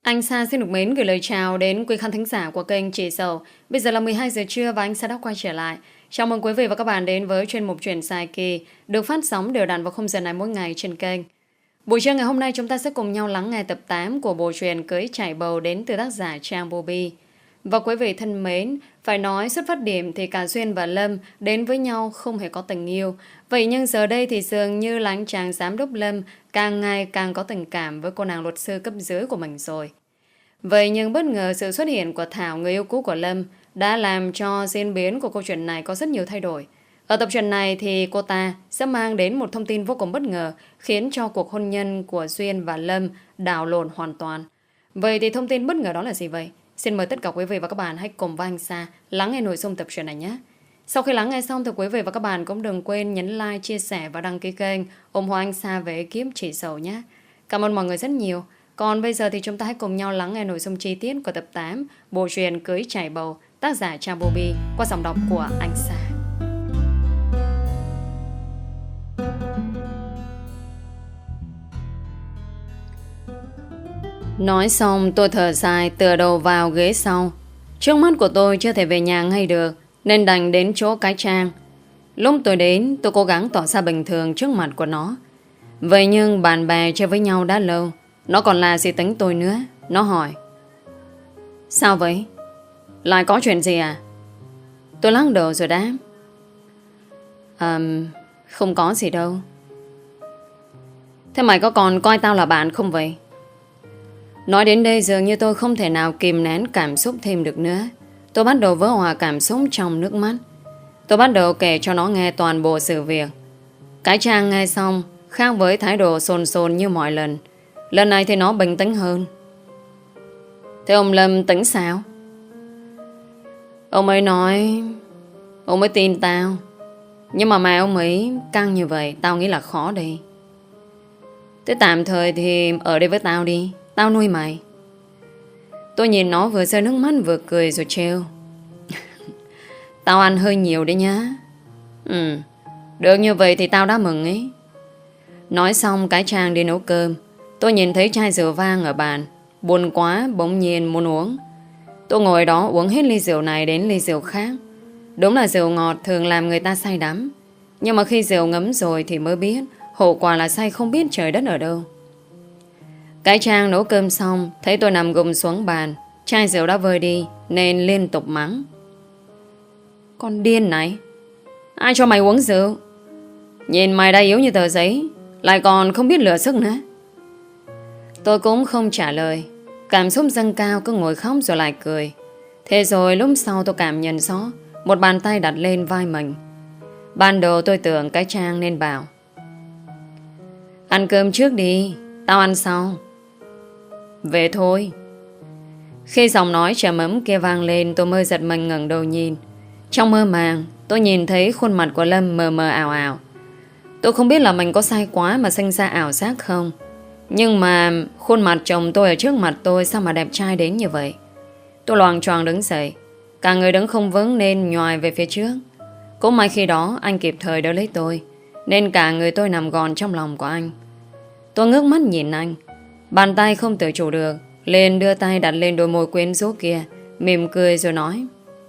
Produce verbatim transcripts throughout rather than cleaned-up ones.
Anh Sa xin được mến gửi lời chào đến quý khán thính giả của kênh Chị Sầu. Bây giờ là mười hai giờ trưa và anh Sa đã quay trở lại. Chào mừng quý vị và các bạn đến với chuyên mục Chuyện Dài Kỳ được phát sóng đều đặn vào khung giờ này mỗi ngày trên kênh. Buổi trưa ngày hôm nay chúng ta sẽ cùng nhau lắng nghe tập tám của bộ truyện Cưới Chạy Bầu đến từ tác giả Trang Bobby. Và quý vị thân mến, phải nói xuất phát điểm thì cả Duyên và Lâm đến với nhau không hề có tình yêu. Vậy nhưng giờ đây thì dường như là anh chàng giám đốc Lâm càng ngày càng có tình cảm với cô nàng luật sư cấp dưới của mình rồi. Vậy nhưng bất ngờ sự xuất hiện của Thảo, người yêu cũ của Lâm, đã làm cho diễn biến của câu chuyện này có rất nhiều thay đổi. Ở tập truyện này thì cô ta sẽ mang đến một thông tin vô cùng bất ngờ khiến cho cuộc hôn nhân của Duyên và Lâm đảo lộn hoàn toàn. Vậy thì thông tin bất ngờ đó là gì vậy? Xin mời tất cả quý vị và các bạn hãy cùng với anh Sa lắng nghe nội dung tập truyện này nhé. Sau khi lắng nghe xong thì quý vị và các bạn cũng đừng quên nhấn like, chia sẻ và đăng ký kênh ủng hộ anh Sa về ekip Chị Sầu nhé. Cảm ơn mọi người rất nhiều. Còn bây giờ thì chúng ta hãy cùng nhau lắng nghe nội dung chi tiết của tập tám bộ truyện Cưới Chạy Bầu, tác giả Trang Bobby qua giọng đọc của anh Sa. Nói xong tôi thở dài tựa đầu vào ghế sau. Trước mắt của tôi chưa thể về nhà ngay được nên đành đến chỗ cái Trang. Lúc tôi đến tôi cố gắng tỏ ra bình thường trước mặt của nó. Vậy nhưng bạn bè chơi với nhau đã lâu, nó còn là gì tính tôi nữa. Nó hỏi: sao vậy? Lại có chuyện gì à? Tôi lắc đầu rồi đáp: À, không có gì đâu. Thế mày có còn coi tao là bạn không vậy? Nói đến đây dường như tôi không thể nào kìm nén cảm xúc thêm được nữa. Tôi bắt đầu vỡ hòa cảm xúc trong nước mắt. Tôi bắt đầu kể cho nó nghe toàn bộ sự việc. Cái Trang nghe xong, khác với thái độ sồn sồn như mọi lần, lần này thì nó bình tĩnh hơn. Thế ông Lâm tính sao? Ông ấy nói ông ấy tin tao, nhưng mà mà ông ấy căng như vậy tao nghĩ là khó đi. Thế tạm thời thì ở đây với tao đi, tao nuôi mày. Tôi nhìn nó vừa rơi nước mắt vừa cười rồi trêu: Tao ăn hơi nhiều đấy nhá. Ừ, được như vậy thì tao đã mừng ấy. Nói xong cái Trang đi nấu cơm. Tôi nhìn thấy chai rượu vang ở bàn, buồn quá bỗng nhiên muốn uống. Tôi ngồi đó uống hết ly rượu này đến ly rượu khác. Đúng là rượu ngọt thường làm người ta say đắm, nhưng mà khi rượu ngấm rồi thì mới biết hậu quả là say không biết trời đất ở đâu. Cái Trang nấu cơm xong, thấy tôi nằm gục xuống bàn, chai rượu đã vơi đi nên liên tục mắng: Con điên này, ai cho mày uống rượu? Nhìn mày đã yếu như tờ giấy, lại còn không biết lựa sức nữa. Tôi cũng không trả lời. Cảm xúc dâng cao, cứ ngồi khóc rồi lại cười. Thế rồi lúc sau tôi cảm nhận rõ một bàn tay đặt lên vai mình. Ban đầu tôi tưởng cái Trang nên bảo: Ăn cơm trước đi, tao ăn sau. Về thôi. Khi giọng nói trầm ấm kia vang lên, tôi mới giật mình ngẩng đầu nhìn. Trong mơ màng tôi nhìn thấy khuôn mặt của Lâm mờ mờ ảo ảo. Tôi không biết là mình có say quá mà sinh ra ảo giác không, nhưng mà khuôn mặt chồng tôi ở trước mặt tôi sao mà đẹp trai đến như vậy. Tôi loạng choạng đứng dậy, cả người đứng không vững nên nhoài về phía trước. Cũng may khi đó anh kịp thời đỡ lấy tôi, nên cả người tôi nằm gọn trong lòng của anh. Tôi ngước mắt nhìn anh, bàn tay không tự chủ được liền đưa tay đặt lên đôi môi quyến rũ kia, mỉm cười rồi nói: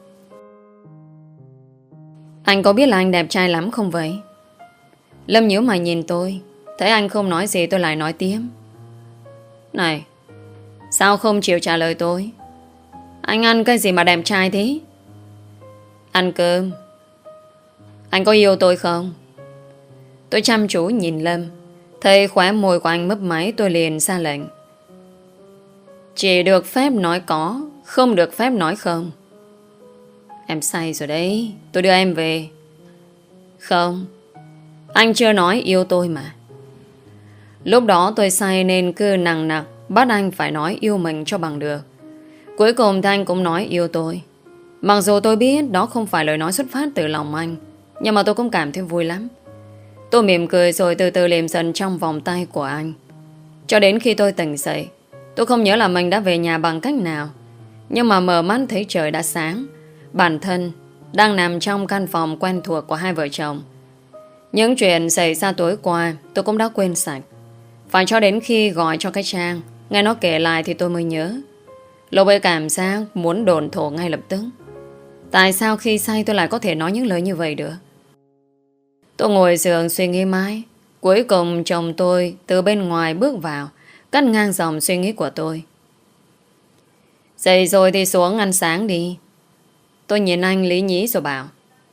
Anh có biết là anh đẹp trai lắm không vậy? Lâm nhíu mày nhìn tôi. Thấy anh không nói gì tôi lại nói tiếp: Này, sao không chịu trả lời tôi? Anh ăn cái gì mà đẹp trai thế? Ăn cơm. Anh có yêu tôi không? Tôi chăm chú nhìn Lâm. Thấy khóe môi của anh mấp máy, tôi liền ra lệnh: Chỉ được phép nói có, không được phép nói không. Em say rồi đấy, tôi đưa em về. Không, anh chưa nói yêu tôi mà. Lúc đó tôi say nên cứ nằng nặc bắt anh phải nói yêu mình cho bằng được. Cuối cùng thì anh cũng nói yêu tôi. Mặc dù tôi biết đó không phải lời nói xuất phát từ lòng anh, nhưng mà tôi cũng cảm thấy vui lắm. Tôi mỉm cười rồi từ từ liệm dần trong vòng tay của anh. Cho đến khi tôi tỉnh dậy, tôi không nhớ là mình đã về nhà bằng cách nào. Nhưng mà mở mắt thấy trời đã sáng. Bản thân đang nằm trong căn phòng quen thuộc của hai vợ chồng. Những chuyện xảy ra tối qua tôi cũng đã quên sạch. Phải cho đến khi gọi cho cái Trang, Nghe nó kể lại thì tôi mới nhớ. Lúc ấy cảm giác muốn đồn thổ ngay lập tức. Tại sao khi say tôi lại có thể nói những lời như vậy được? Tôi ngồi giường suy nghĩ mãi. Cuối cùng chồng tôi từ bên ngoài bước vào, cắt ngang dòng suy nghĩ của tôi. Dậy rồi thì xuống ăn sáng đi. Tôi nhìn anh lý nhí rồi bảo.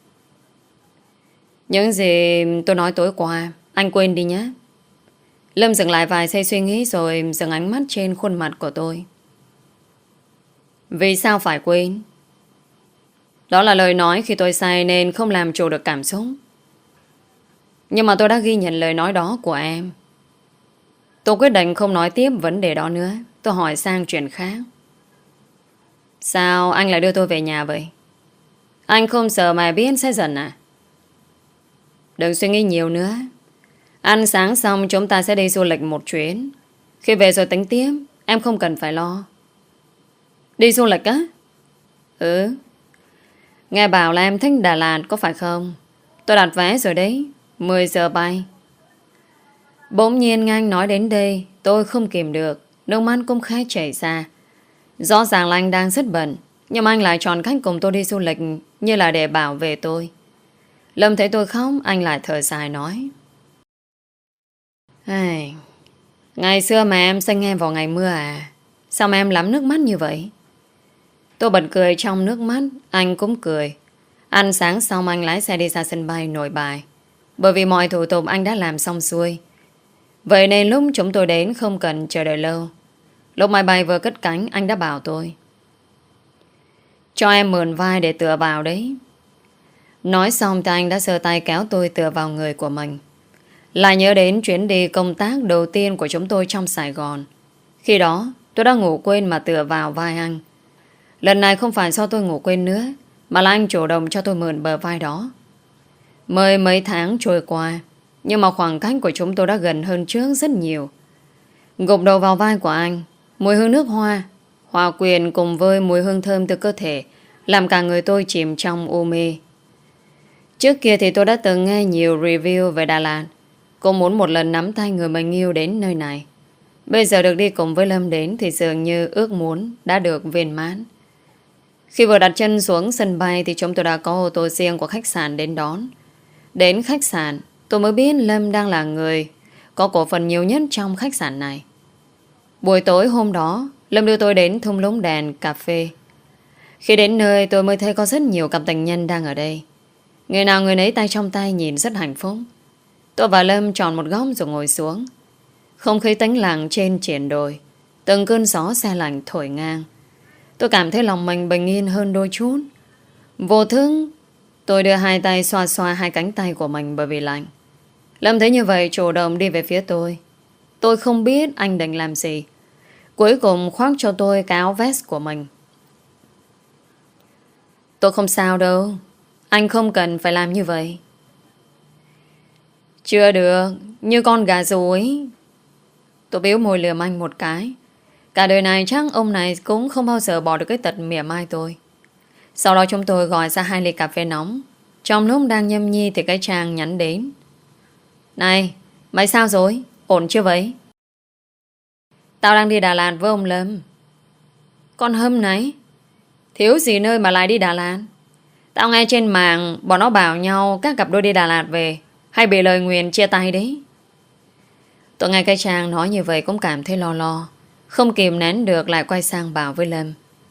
Những gì tôi nói tối qua anh quên đi nhé. Lâm dừng lại vài giây suy nghĩ rồi dừng ánh mắt trên khuôn mặt của tôi. Vì sao phải quên? Đó là lời nói khi tôi say nên không làm chủ được cảm xúc. Nhưng mà tôi đã ghi nhận lời nói đó của em. Tôi quyết định không nói tiếp vấn đề đó nữa. Tôi hỏi sang chuyện khác. Sao anh lại đưa tôi về nhà vậy? Anh không sợ mà biết sẽ giận à? Đừng suy nghĩ nhiều nữa. Ăn sáng xong chúng ta sẽ đi du lịch một chuyến. Khi về rồi tính tiếp. Em không cần phải lo. Đi du lịch á? Ừ. Nghe bảo là em thích Đà Lạt có phải không? Tôi đặt vé rồi đấy. mười giờ bay. Bỗng nhiên nghe anh nói đến đây, tôi không kìm được, nước mắt cũng khẽ chảy ra. Rõ ràng là anh đang rất bận, nhưng mà anh lại chọn cách cùng tôi đi du lịch như là để bảo vệ tôi. Lâm thấy tôi khóc, anh lại thở dài nói. Ai... Ngày xưa mà em sinh em vào ngày mưa à? Sao mà em lắm nước mắt như vậy? Tôi bật cười trong nước mắt, anh cũng cười. Ăn sáng xong anh lái xe đi ra sân bay Nội Bài. Bởi vì mọi thủ tục anh đã làm xong xuôi. Vậy nên lúc chúng tôi đến không cần chờ đợi lâu. Lúc máy bay vừa cất cánh anh đã bảo tôi. Cho em mượn vai để tựa vào đấy. Nói xong thì anh đã giơ tay kéo tôi tựa vào người của mình. Lại nhớ đến chuyến đi công tác đầu tiên của chúng tôi trong Sài Gòn. Khi đó tôi đã ngủ quên mà tựa vào vai anh. Lần này không phải do tôi ngủ quên nữa, mà là anh chủ động cho tôi mượn bờ vai đó. Mười mấy tháng trôi qua, nhưng mà khoảng cách của chúng tôi đã gần hơn trước rất nhiều. Gục đầu vào vai của anh, mùi hương nước hoa hòa quyện cùng với mùi hương thơm từ cơ thể làm cả người tôi chìm trong u mê. Trước kia thì tôi đã từng nghe nhiều review về Đà Lạt. Cô muốn một lần nắm tay người mình yêu đến nơi này. Bây giờ được đi cùng với Lâm đến thì dường như ước muốn đã được viên mãn. Khi vừa đặt chân xuống sân bay thì chúng tôi đã có ô tô riêng của khách sạn đến đón. Đến khách sạn, tôi mới biết Lâm đang là người có cổ phần nhiều nhất trong khách sạn này. Buổi tối hôm đó, Lâm đưa tôi đến thung lũng đèn cà phê. Khi đến nơi tôi mới thấy có rất nhiều cặp tình nhân đang ở đây. Người nào người nấy tay trong tay nhìn rất hạnh phúc. Tôi và Lâm chọn một góc rồi ngồi xuống. Không khí tĩnh lặng trên triển đồi, từng cơn gió se lạnh thổi ngang. Tôi cảm thấy lòng mình bình yên hơn đôi chút. Vô thức tôi đưa hai tay xoa xoa hai cánh tay của mình bởi vì lạnh. Lâm thấy như vậy chủ động đi về phía tôi. Tôi không biết anh định làm gì. Cuối cùng khoác cho tôi cái áo vest của mình. Tôi không sao đâu. Anh không cần phải làm như vậy. Chưa được. Như con gà rối. Tôi biếu môi lườm anh một cái. Cả đời này chắc ông này cũng không bao giờ bỏ được cái tật mỉa mai tôi. Sau đó chúng tôi gọi ra hai ly cà phê nóng. Trong lúc đang nhâm nhi thì cái Trang nhắn đến. Này, mày sao rồi? Ổn chưa vậy? Tao đang đi Đà Lạt với ông Lâm. Con Hâm này? Thiếu gì nơi mà lại đi Đà Lạt? Tao nghe trên mạng bọn nó bảo nhau các cặp đôi đi Đà Lạt về hay bị lời nguyền chia tay đấy. Tôi nghe cái Trang nói như vậy cũng cảm thấy lo lo. Không kìm nén được lại quay sang bảo với Lâm.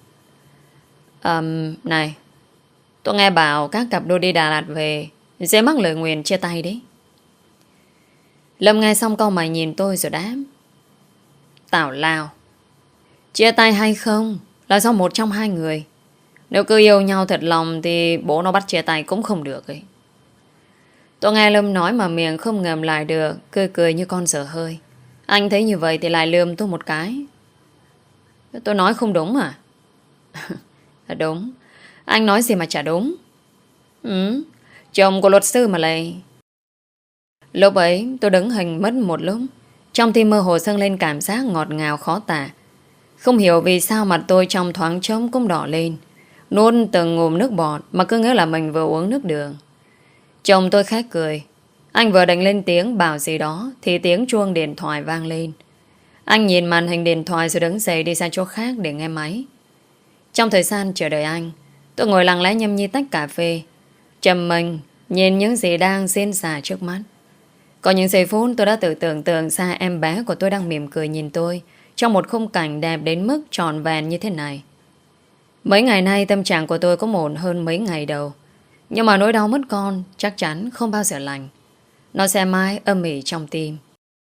um, Này, tôi nghe bảo các cặp đôi đi Đà Lạt về dễ mắc lời nguyền chia tay đấy. Lâm nghe xong câu mày nhìn tôi rồi đáp. Tào lao. Chia tay hay không là do một trong hai người. Nếu cứ yêu nhau thật lòng thì bố nó bắt chia tay cũng không được ấy. Tôi nghe Lâm nói mà miệng không ngầm lại được, cười cười như con dở hơi. Anh thấy như vậy thì lại lườm tôi một cái. Tôi nói không đúng à? Đúng. Anh nói gì mà chả đúng. Ừ, chồng của luật sư mà lại. Lúc ấy tôi đứng hình mất một lúc. Trong tim mơ hồ dâng lên cảm giác ngọt ngào khó tả. Không hiểu vì sao mặt tôi trong thoáng trống cũng đỏ lên. Nuốt từng ngụm nước bọt mà cứ ngỡ là mình vừa uống nước đường. Chồng tôi khét cười. Anh vừa đánh lên tiếng bảo gì đó thì tiếng chuông điện thoại vang lên. Anh nhìn màn hình điện thoại rồi đứng dậy đi sang chỗ khác để nghe máy. Trong thời gian chờ đợi anh, tôi ngồi lặng lẽ nhâm nhi tách cà phê, trầm mình nhìn những gì đang diễn ra trước mắt. Có những giây phút tôi đã tự tưởng tượng ra em bé của tôi đang mỉm cười nhìn tôi trong một khung cảnh đẹp đến mức trọn vẹn như thế này. Mấy ngày nay tâm trạng của tôi có ổn hơn mấy ngày đầu, nhưng mà nỗi đau mất con chắc chắn không bao giờ lành. Nó sẽ mãi âm ỉ trong tim.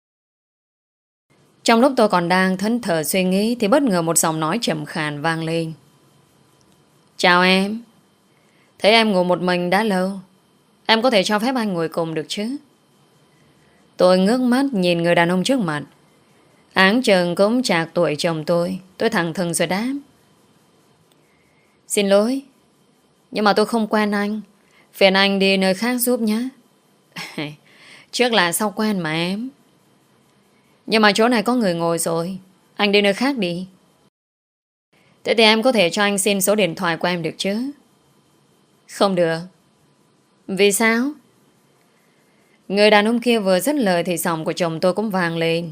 Trong lúc tôi còn đang thẫn thờ suy nghĩ thì bất ngờ một giọng nói trầm khàn vang lên. Chào em. Thấy em ngủ một mình đã lâu, em có thể cho phép anh ngồi cùng được chứ? Tôi ngước mắt nhìn người đàn ông trước mặt. Áng chừng cũng chạc tuổi chồng tôi. Tôi thẳng thừng rồi đáp. Xin lỗi, nhưng mà tôi không quen anh. Phiền anh đi nơi khác giúp nhé. Trước là sau quen mà em. Nhưng mà chỗ này có người ngồi rồi, anh đi nơi khác đi. Thế thì em có thể cho anh xin số điện thoại của em được chứ? Không được. Vì sao? Người đàn ông kia vừa dứt lời thì giọng của chồng tôi cũng vang lên.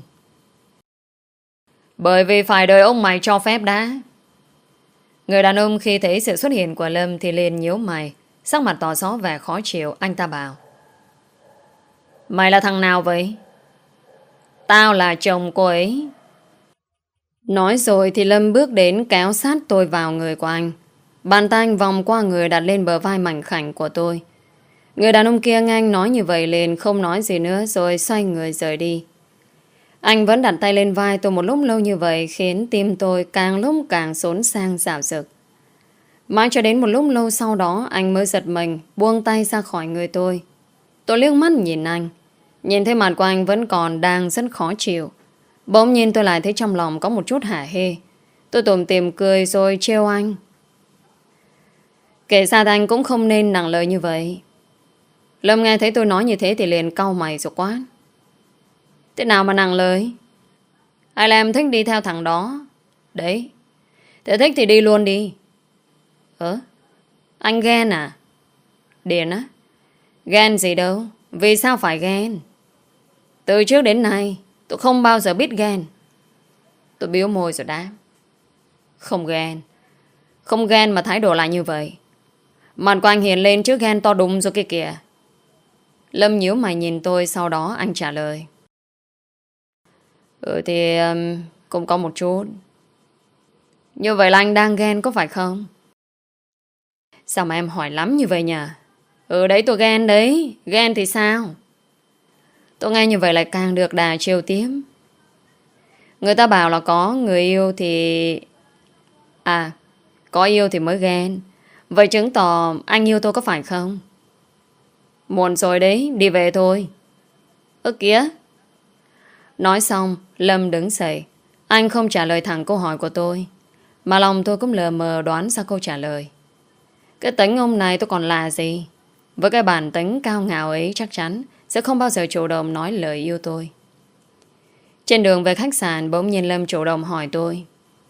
Bởi vì phải đợi ông mày cho phép đã. Người đàn ông khi thấy sự xuất hiện của Lâm thì liền nhíu mày, sắc mặt tỏ rõ vẻ khó chịu. Anh ta bảo. Mày là thằng nào vậy? Tao là chồng cô ấy. Nói rồi thì Lâm bước đến kéo sát tôi vào người của anh. Bàn tay anh vòng qua người đặt lên bờ vai mảnh khảnh của tôi. Người đàn ông kia nghe anh nói như vậy liền không nói gì nữa rồi xoay người rời đi. Anh vẫn đặt tay lên vai tôi một lúc lâu như vậy khiến tim tôi càng lúc càng xốn sang dạo dực. Mãi cho đến một lúc lâu sau đó anh mới giật mình buông tay ra khỏi người tôi. Tôi liếc mắt nhìn anh. Nhìn thấy mặt của anh vẫn còn đang rất khó chịu. Bỗng nhiên tôi lại thấy trong lòng có một chút hả hê. Tôi tủm tỉm cười rồi trêu anh. Kể ra anh cũng không nên nặng lời như vậy. Lâm nghe thấy tôi nói như thế thì liền cau mày rồi quát. Thế nào mà nặng lời? Ai làm thích đi theo thằng đó? Đấy, thế thích thì đi luôn đi. Ơ, anh ghen à? Điền á? Ghen gì đâu, vì sao phải ghen? Từ trước đến nay tôi không bao giờ biết ghen. Tôi biếu môi rồi đáp. Không ghen. Không ghen mà thái độ lại như vậy. Mặt của anh hiện lên trước ghen to đùng rồi kia kìa. Lâm nhíu mày nhìn tôi. Sau đó anh trả lời. Ừ thì um, cũng có một chút. Như vậy là anh đang ghen có phải không? Sao mà em hỏi lắm như vậy nhỉ? Ừ đấy tôi ghen đấy. Ghen thì sao? Tôi nghe như vậy lại càng được đà trêu tiếp. Người ta bảo là có người yêu thì... À, có yêu thì mới ghen. Vậy chứng tỏ anh yêu tôi có phải không? Muộn rồi đấy, đi về thôi. Ơ kìa. Nói xong, Lâm đứng dậy. Anh không trả lời thẳng câu hỏi của tôi, mà lòng tôi cũng lờ mờ đoán ra câu trả lời. Cái tính ông này tôi còn là gì? Với cái bản tính cao ngạo ấy chắc chắn sẽ không bao giờ chủ động nói lời yêu tôi. Trên đường về khách sạn, bỗng nhiên Lâm chủ động hỏi tôi.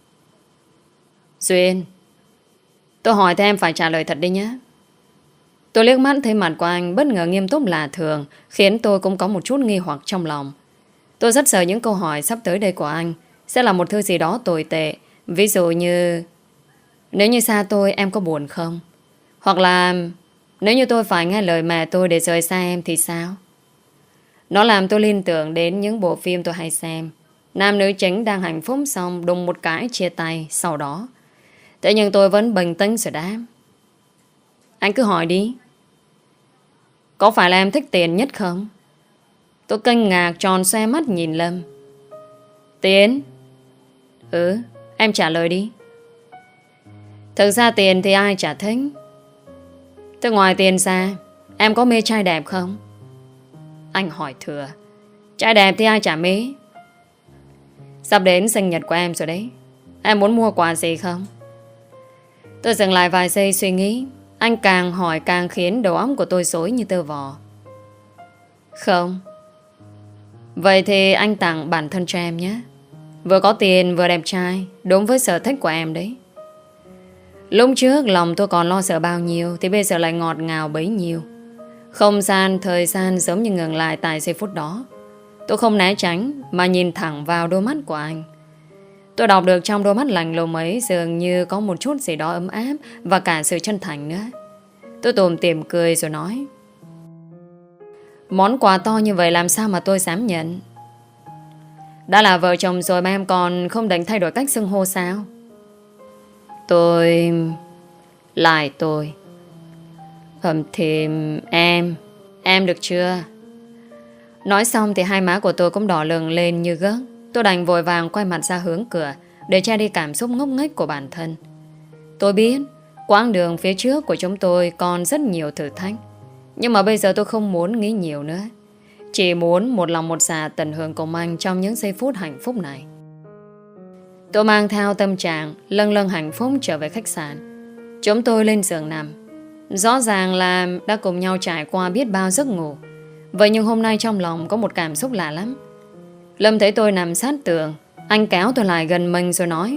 Duyên, tôi hỏi thì em phải trả lời thật đi nhé. Tôi liếc mắt thấy mặt của anh bất ngờ nghiêm túc lạ thường, khiến tôi cũng có một chút nghi hoặc trong lòng. Tôi rất sợ những câu hỏi sắp tới đây của anh sẽ là một thứ gì đó tồi tệ. Ví dụ như: nếu như xa tôi em có buồn không? Hoặc là nếu như tôi phải nghe lời mẹ tôi để rời xa em thì sao? Nó làm tôi liên tưởng đến những bộ phim tôi hay xem. Nam nữ chính đang hạnh phúc xong đùng một cái chia tay sau đó. Thế nhưng tôi vẫn bình tĩnh rồi đáp. Anh cứ hỏi đi. Có phải là em thích tiền nhất không? Tôi kinh ngạc tròn xoe mắt nhìn Lâm. Tiền? Ừ, em trả lời đi. Thực ra tiền thì ai chả thích. Thế ngoài tiền ra, em có mê trai đẹp không? Anh hỏi thừa. Trai đẹp thì ai chả mê. Sắp đến sinh nhật của em rồi đấy. Em muốn mua quà gì không? Tôi dừng lại vài giây suy nghĩ. Anh càng hỏi càng khiến đầu óc của tôi rối như tơ vò. Không. Vậy thì anh tặng bản thân cho em nhé. Vừa có tiền vừa đẹp trai, đúng với sở thích của em đấy. Lúc trước lòng tôi còn lo sợ bao nhiêu thì bây giờ lại ngọt ngào bấy nhiêu. Không gian, thời gian giống như ngừng lại tại giây phút đó. Tôi không né tránh mà nhìn thẳng vào đôi mắt của anh. Tôi đọc được trong đôi mắt lạnh lùng ấy dường như có một chút gì đó ấm áp và cả sự chân thành nữa. Tôi tủm tỉm cười rồi nói: món quà to như vậy làm sao mà tôi dám nhận? Đã là vợ chồng rồi mà em còn không định thay đổi cách xưng hô sao? Tôi... Lại tôi Hầm thì em Em được chưa? Nói xong thì hai má của tôi cũng đỏ lừng lên như gớt. Tôi đành vội vàng quay mặt ra hướng cửa để che đi cảm xúc ngốc nghếch của bản thân. Tôi biết quãng đường phía trước của chúng tôi còn rất nhiều thử thách, nhưng mà bây giờ tôi không muốn nghĩ nhiều nữa. Chỉ muốn một lòng một dạ tận hưởng cùng anh trong những giây phút hạnh phúc này. Tôi mang theo tâm trạng lâng lâng hạnh phúc trở về khách sạn. Chúng tôi lên giường nằm. Rõ ràng là đã cùng nhau trải qua biết bao giấc ngủ. Vậy nhưng hôm nay trong lòng có một cảm xúc lạ lắm. Lâm thấy tôi nằm sát tường, anh kéo tôi lại gần mình rồi nói: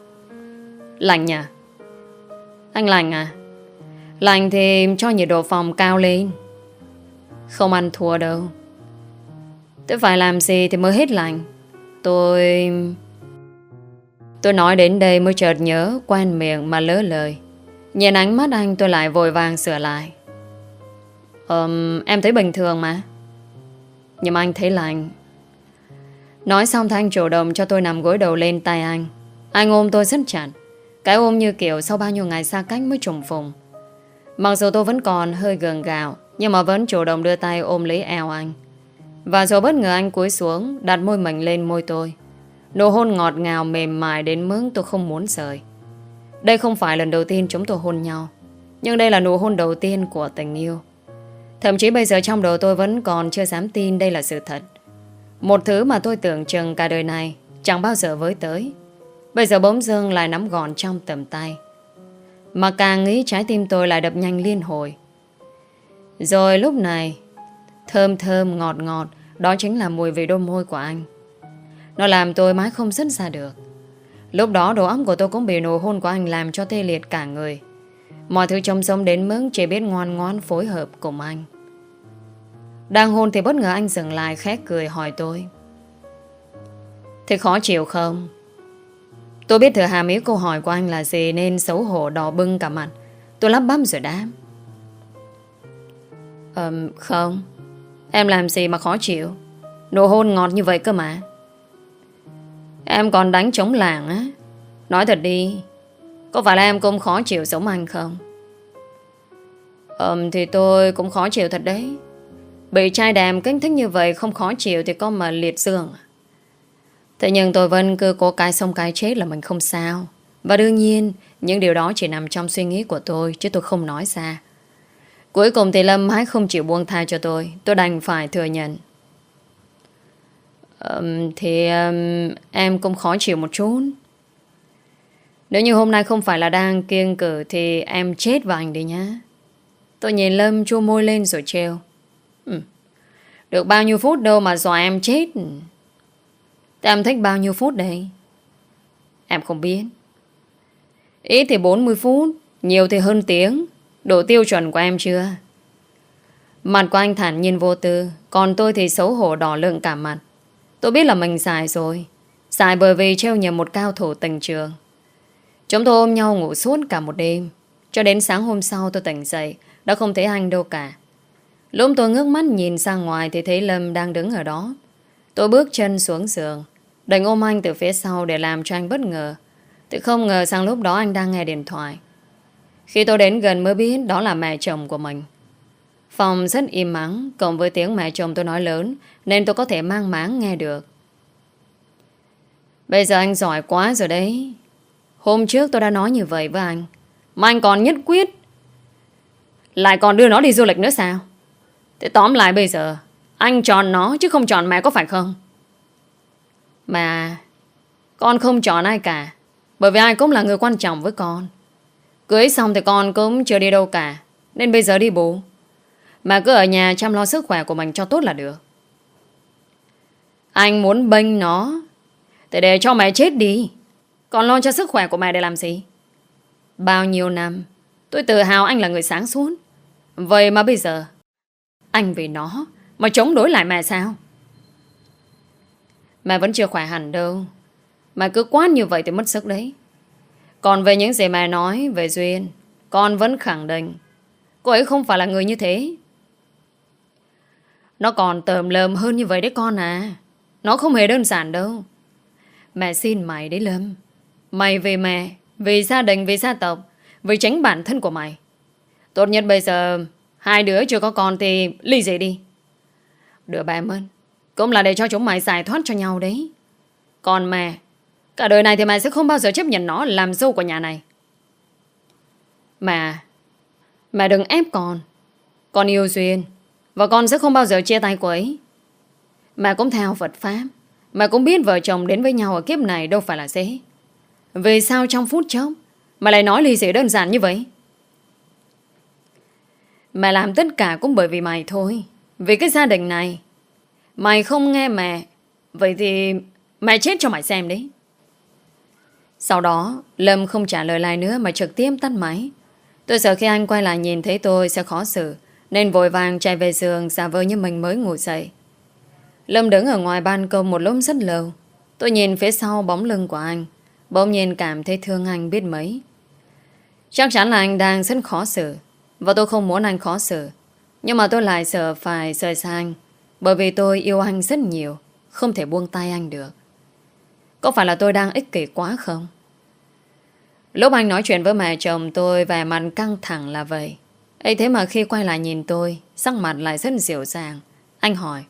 lạnh nhỉ? Anh lạnh à? Lạnh thì cho nhiệt độ phòng cao lên. Không ăn thua đâu. Tôi phải làm gì thì mới hết lạnh? Tôi... Tôi nói đến đây mới chợt nhớ quen miệng mà lỡ lời. Nhìn ánh mắt anh tôi lại vội vàng sửa lại: Ờm, em thấy bình thường mà. Nhưng mà anh thấy lạnh. Nói xong thì anh chủ động cho tôi nằm gối đầu lên tay anh. Anh ôm tôi rất chặt. Cái ôm như kiểu sau bao nhiêu ngày xa cách mới trùng phùng. Mặc dù tôi vẫn còn hơi gượng gạo, nhưng mà vẫn chủ động đưa tay ôm lấy eo anh. Và rồi bất ngờ anh cúi xuống, đặt môi mình lên môi tôi. Nụ hôn ngọt ngào mềm mại đến mức tôi không muốn rời. Đây không phải lần đầu tiên chúng tôi hôn nhau, nhưng đây là nụ hôn đầu tiên của tình yêu. Thậm chí bây giờ trong đầu tôi vẫn còn chưa dám tin đây là sự thật. Một thứ mà tôi tưởng chừng cả đời này chẳng bao giờ với tới, bây giờ bỗng dưng lại nắm gọn trong tầm tay. Mà càng nghĩ trái tim tôi lại đập nhanh liên hồi. Rồi lúc này, thơm thơm ngọt ngọt, đó chính là mùi vị đôi môi của anh. Nó làm tôi mãi không dứt ra được. Lúc đó đầu óc của tôi cũng bị nụ hôn của anh làm cho tê liệt cả người. Mọi thứ trông sống đến mức chỉ biết ngoan ngoãn phối hợp cùng anh. Đang hôn thì bất ngờ anh dừng lại khẽ cười hỏi tôi: Thế khó chịu không? Tôi biết thừa hàm ý câu hỏi của anh là gì nên xấu hổ đỏ bưng cả mặt. Tôi lắp bắp rồi đáp: Ờm, không. Em làm gì mà khó chịu? Nụ hôn ngọt như vậy cơ mà. Em còn đánh trống làng á. Nói thật đi, có phải là em cũng khó chịu giống anh không? Ờm thì tôi cũng khó chịu thật đấy. Bị trai đàm kích thích như vậy không khó chịu thì có mà liệt dương. Thế nhưng tôi vẫn cứ cố cái xong cái chết là mình không sao. Và đương nhiên những điều đó chỉ nằm trong suy nghĩ của tôi, chứ tôi không nói ra. Cuối cùng thì Lâm mãi không chịu buông tha cho tôi. Tôi đành phải thừa nhận. um, Thì um, em cũng khó chịu một chút. Nếu như hôm nay không phải là đang kiêng cử thì em chết vào anh đi nhá. Tôi nhìn Lâm chua môi lên rồi trêu: ừ. Được bao nhiêu phút đâu mà dọa em chết. Thế em thích bao nhiêu phút đây? Em không biết. Ít thì bốn mươi phút, nhiều thì hơn tiếng. Độ tiêu chuẩn của em chưa? Mặt của anh thản nhiên vô tư, còn tôi thì xấu hổ đỏ lựng cả mặt. Tôi biết là mình sai rồi. Sai bởi vì trêu nhầm một cao thủ tình trường. Chúng tôi ôm nhau ngủ suốt cả một đêm. Cho đến sáng hôm sau tôi tỉnh dậy đã không thấy anh đâu cả. Lúc tôi ngước mắt nhìn ra ngoài thì thấy Lâm đang đứng ở đó. Tôi bước chân xuống giường, định ôm anh từ phía sau để làm cho anh bất ngờ. Thì không ngờ sang lúc đó anh đang nghe điện thoại. Khi tôi đến gần mới biết đó là mẹ chồng của mình. Phòng rất im ắng, cộng với tiếng mẹ chồng tôi nói lớn nên tôi có thể mang máng nghe được. Bây giờ anh giỏi quá rồi đấy. Hôm trước tôi đã nói như vậy với anh, mà anh còn nhất quyết lại còn đưa nó đi du lịch nữa sao? Thế tóm lại bây giờ anh chọn nó chứ không chọn mẹ, có phải không? Mà con không chọn ai cả, bởi vì ai cũng là người quan trọng với con. Cưới xong thì con cũng chưa đi đâu cả, nên bây giờ đi bù. Mà cứ ở nhà chăm lo sức khỏe của mình cho tốt là được. Anh muốn bênh nó thì để cho mẹ chết đi, còn lo cho sức khỏe của mẹ để làm gì? Bao nhiêu năm tôi tự hào anh là người sáng suốt, vậy mà bây giờ anh vì nó mà chống đối lại mẹ sao? Mẹ vẫn chưa khỏe hẳn đâu. Mẹ cứ quát như vậy thì mất sức đấy. Còn về những gì mẹ nói về Duyên, con vẫn khẳng định cô ấy không phải là người như thế. Nó còn tởm lợm hơn như vậy đấy con à. Nó không hề đơn giản đâu. Mẹ xin mày đấy Lâm. Mày vì mẹ, vì gia đình, vì gia tộc, vì tránh bản thân của mày. Tốt nhất bây giờ hai đứa chưa có con thì ly dị đi. Đứa bé mất cũng là để cho chúng mày giải thoát cho nhau đấy. Còn mẹ, cả đời này thì mẹ sẽ không bao giờ chấp nhận nó làm dâu của nhà này. Mẹ, mẹ đừng ép con. Con yêu Duyên và con sẽ không bao giờ chia tay cô ấy. Mẹ cũng theo Phật Pháp. Mẹ cũng biết vợ chồng đến với nhau ở kiếp này đâu phải là dễ. Vì sao trong phút chốc mà lại nói ly dị đơn giản như vậy? Mẹ làm tất cả cũng bởi vì mày thôi. Vì cái gia đình này. Mày không nghe mẹ, vậy thì mẹ chết cho mày xem đấy. Sau đó Lâm không trả lời lại nữa mà trực tiếp tắt máy. Tôi sợ khi anh quay lại nhìn thấy tôi sẽ khó xử, nên vội vàng chạy về giường giả vờ như mình mới ngủ dậy. Lâm đứng ở ngoài ban công một lúc rất lâu. Tôi nhìn phía sau bóng lưng của anh, bỗng nhiên cảm thấy thương anh biết mấy. Chắc chắn là anh đang rất khó xử, và tôi không muốn anh khó xử. Nhưng mà tôi lại sợ phải rời xa anh, bởi vì tôi yêu anh rất nhiều, không thể buông tay anh được. Có phải là tôi đang ích kỷ quá không? Lúc anh nói chuyện với mẹ chồng tôi, vẻ mặt căng thẳng là vậy. Ấy thế mà khi quay lại nhìn tôi, sắc mặt lại rất dịu dàng. Anh hỏi: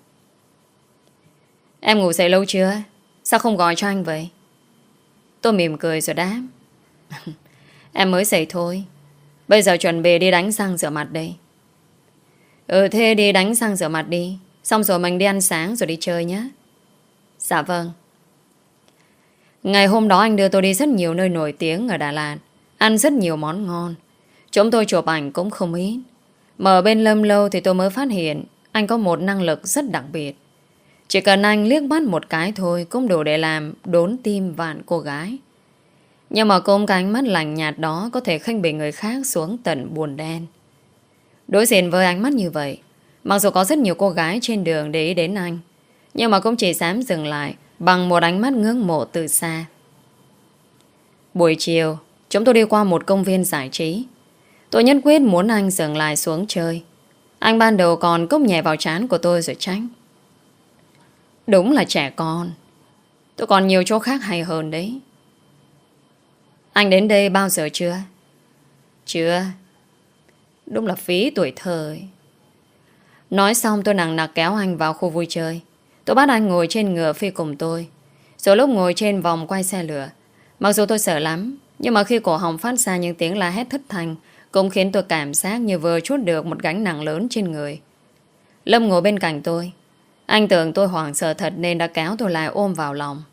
Em ngủ dậy lâu chưa? Sao không gọi cho anh vậy? Tôi mỉm cười rồi đáp: Em mới dậy thôi. Bây giờ chuẩn bị đi đánh răng rửa mặt đây. Ừ thế đi đánh răng rửa mặt đi, xong rồi mình đi ăn sáng rồi đi chơi nhé. Dạ vâng. Ngày hôm đó anh đưa tôi đi rất nhiều nơi nổi tiếng ở Đà Lạt, ăn rất nhiều món ngon. Chúng tôi chụp ảnh cũng không ít. Mà ở bên Lâm lâu thì tôi mới phát hiện anh có một năng lực rất đặc biệt. Chỉ cần anh liếc mắt một cái thôi cũng đủ để làm đốn tim vạn cô gái. Nhưng mà cũng cái ánh mắt lạnh nhạt đó có thể khinh bỉ người khác xuống tận buồn đen. Đối diện với ánh mắt như vậy, mặc dù có rất nhiều cô gái trên đường để ý đến anh, nhưng mà cũng chỉ dám dừng lại bằng một ánh mắt ngưỡng mộ từ xa. Buổi chiều, chúng tôi đi qua một công viên giải trí. Tôi nhất quyết muốn anh dừng lại xuống chơi. Anh ban đầu còn cốc nhẹ vào trán của tôi rồi tránh. Đúng là trẻ con. Tôi còn nhiều chỗ khác hay hơn đấy. Anh đến đây bao giờ chưa? Chưa. Đúng là phí tuổi thơ ấy. Nói xong tôi nặng nặc kéo anh vào khu vui chơi. Tôi bắt anh ngồi trên ngựa phi cùng tôi. Rồi lúc ngồi trên vòng quay xe lửa, mặc dù tôi sợ lắm, nhưng mà khi cổ họng phát ra những tiếng la hét thất thanh, cũng khiến tôi cảm giác như vừa trút được một gánh nặng lớn trên người. Lâm ngồi bên cạnh tôi. Anh tưởng tôi hoảng sợ thật nên đã kéo tôi lại ôm vào lòng.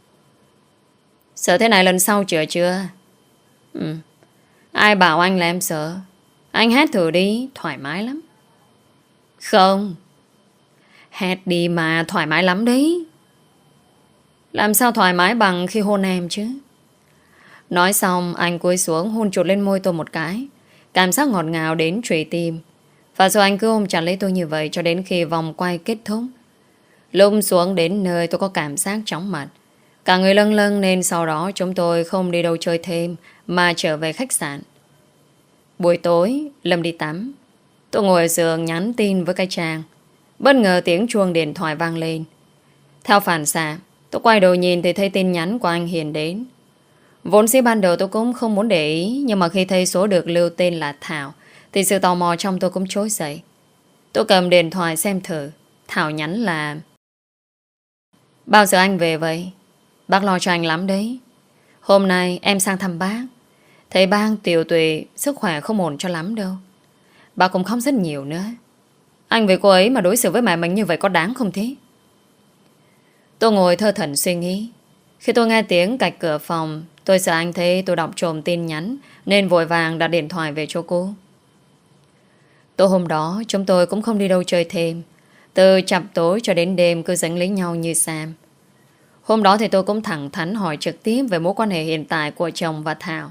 Sợ thế này lần sau chữa chưa? Ừ. Ai bảo anh là em sợ? Anh hét thử đi, thoải mái lắm. Không. Hét đi mà thoải mái lắm đấy. Làm sao thoải mái bằng khi hôn em chứ? Nói xong anh cúi xuống hôn chụt lên môi tôi một cái. Cảm giác ngọt ngào đến trụy tim. Và rồi anh cứ ôm chặt lấy tôi như vậy cho đến khi vòng quay kết thúc. Lúc xuống đến nơi tôi có cảm giác chóng mặt. Cả người lâng lâng nên sau đó chúng tôi không đi đâu chơi thêm mà trở về khách sạn. Buổi tối Lâm đi tắm. Tôi ngồi ở giường nhắn tin với cái Trang. Bất ngờ tiếng chuông điện thoại vang lên. Theo phản xạ tôi quay đầu nhìn thì thấy tin nhắn của anh Hiền đến. Vốn dĩ ban đầu tôi cũng không muốn để ý, nhưng mà khi thấy số được lưu tên là Thảo thì sự tò mò trong tôi cũng trỗi dậy. Tôi cầm điện thoại xem thử. Thảo nhắn là: Bao giờ anh về vậy? Bác lo cho anh lắm đấy. Hôm nay em sang thăm bác. Thấy bác tiều tụy, sức khỏe không ổn cho lắm đâu. Bác cũng khóc rất nhiều nữa. Anh vì cô ấy mà đối xử với mẹ mình như vậy có đáng không thế? Tôi ngồi thơ thẩn suy nghĩ. Khi tôi nghe tiếng cạch cửa phòng, tôi sợ anh thấy tôi đọc trộm tin nhắn nên vội vàng đặt điện thoại về chỗ cô. Tối hôm đó chúng tôi cũng không đi đâu chơi thêm. Từ chập tối cho đến đêm cứ dính lấy nhau như Sam. Hôm đó thì tôi cũng thẳng thắn hỏi trực tiếp về mối quan hệ hiện tại của chồng và Thảo.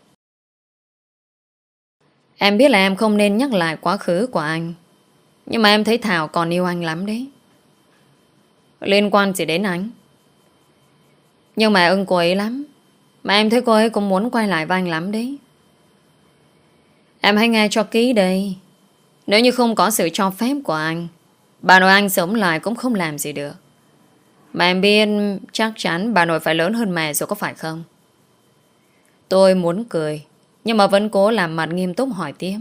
Em biết là em không nên nhắc lại quá khứ của anh, nhưng mà em thấy Thảo còn yêu anh lắm đấy. Liên quan gì đến anh? Nhưng mà ưng cô ấy lắm. Mà em thấy cô ấy cũng muốn quay lại với anh lắm đấy. Em hãy nghe cho kỹ đây. Nếu như không có sự cho phép của anh, bà nội anh sống lại cũng không làm gì được. Mà em biết chắc chắn bà nội phải lớn hơn mẹ rồi có phải không? Tôi muốn cười, nhưng mà vẫn cố làm mặt nghiêm túc hỏi tiếp.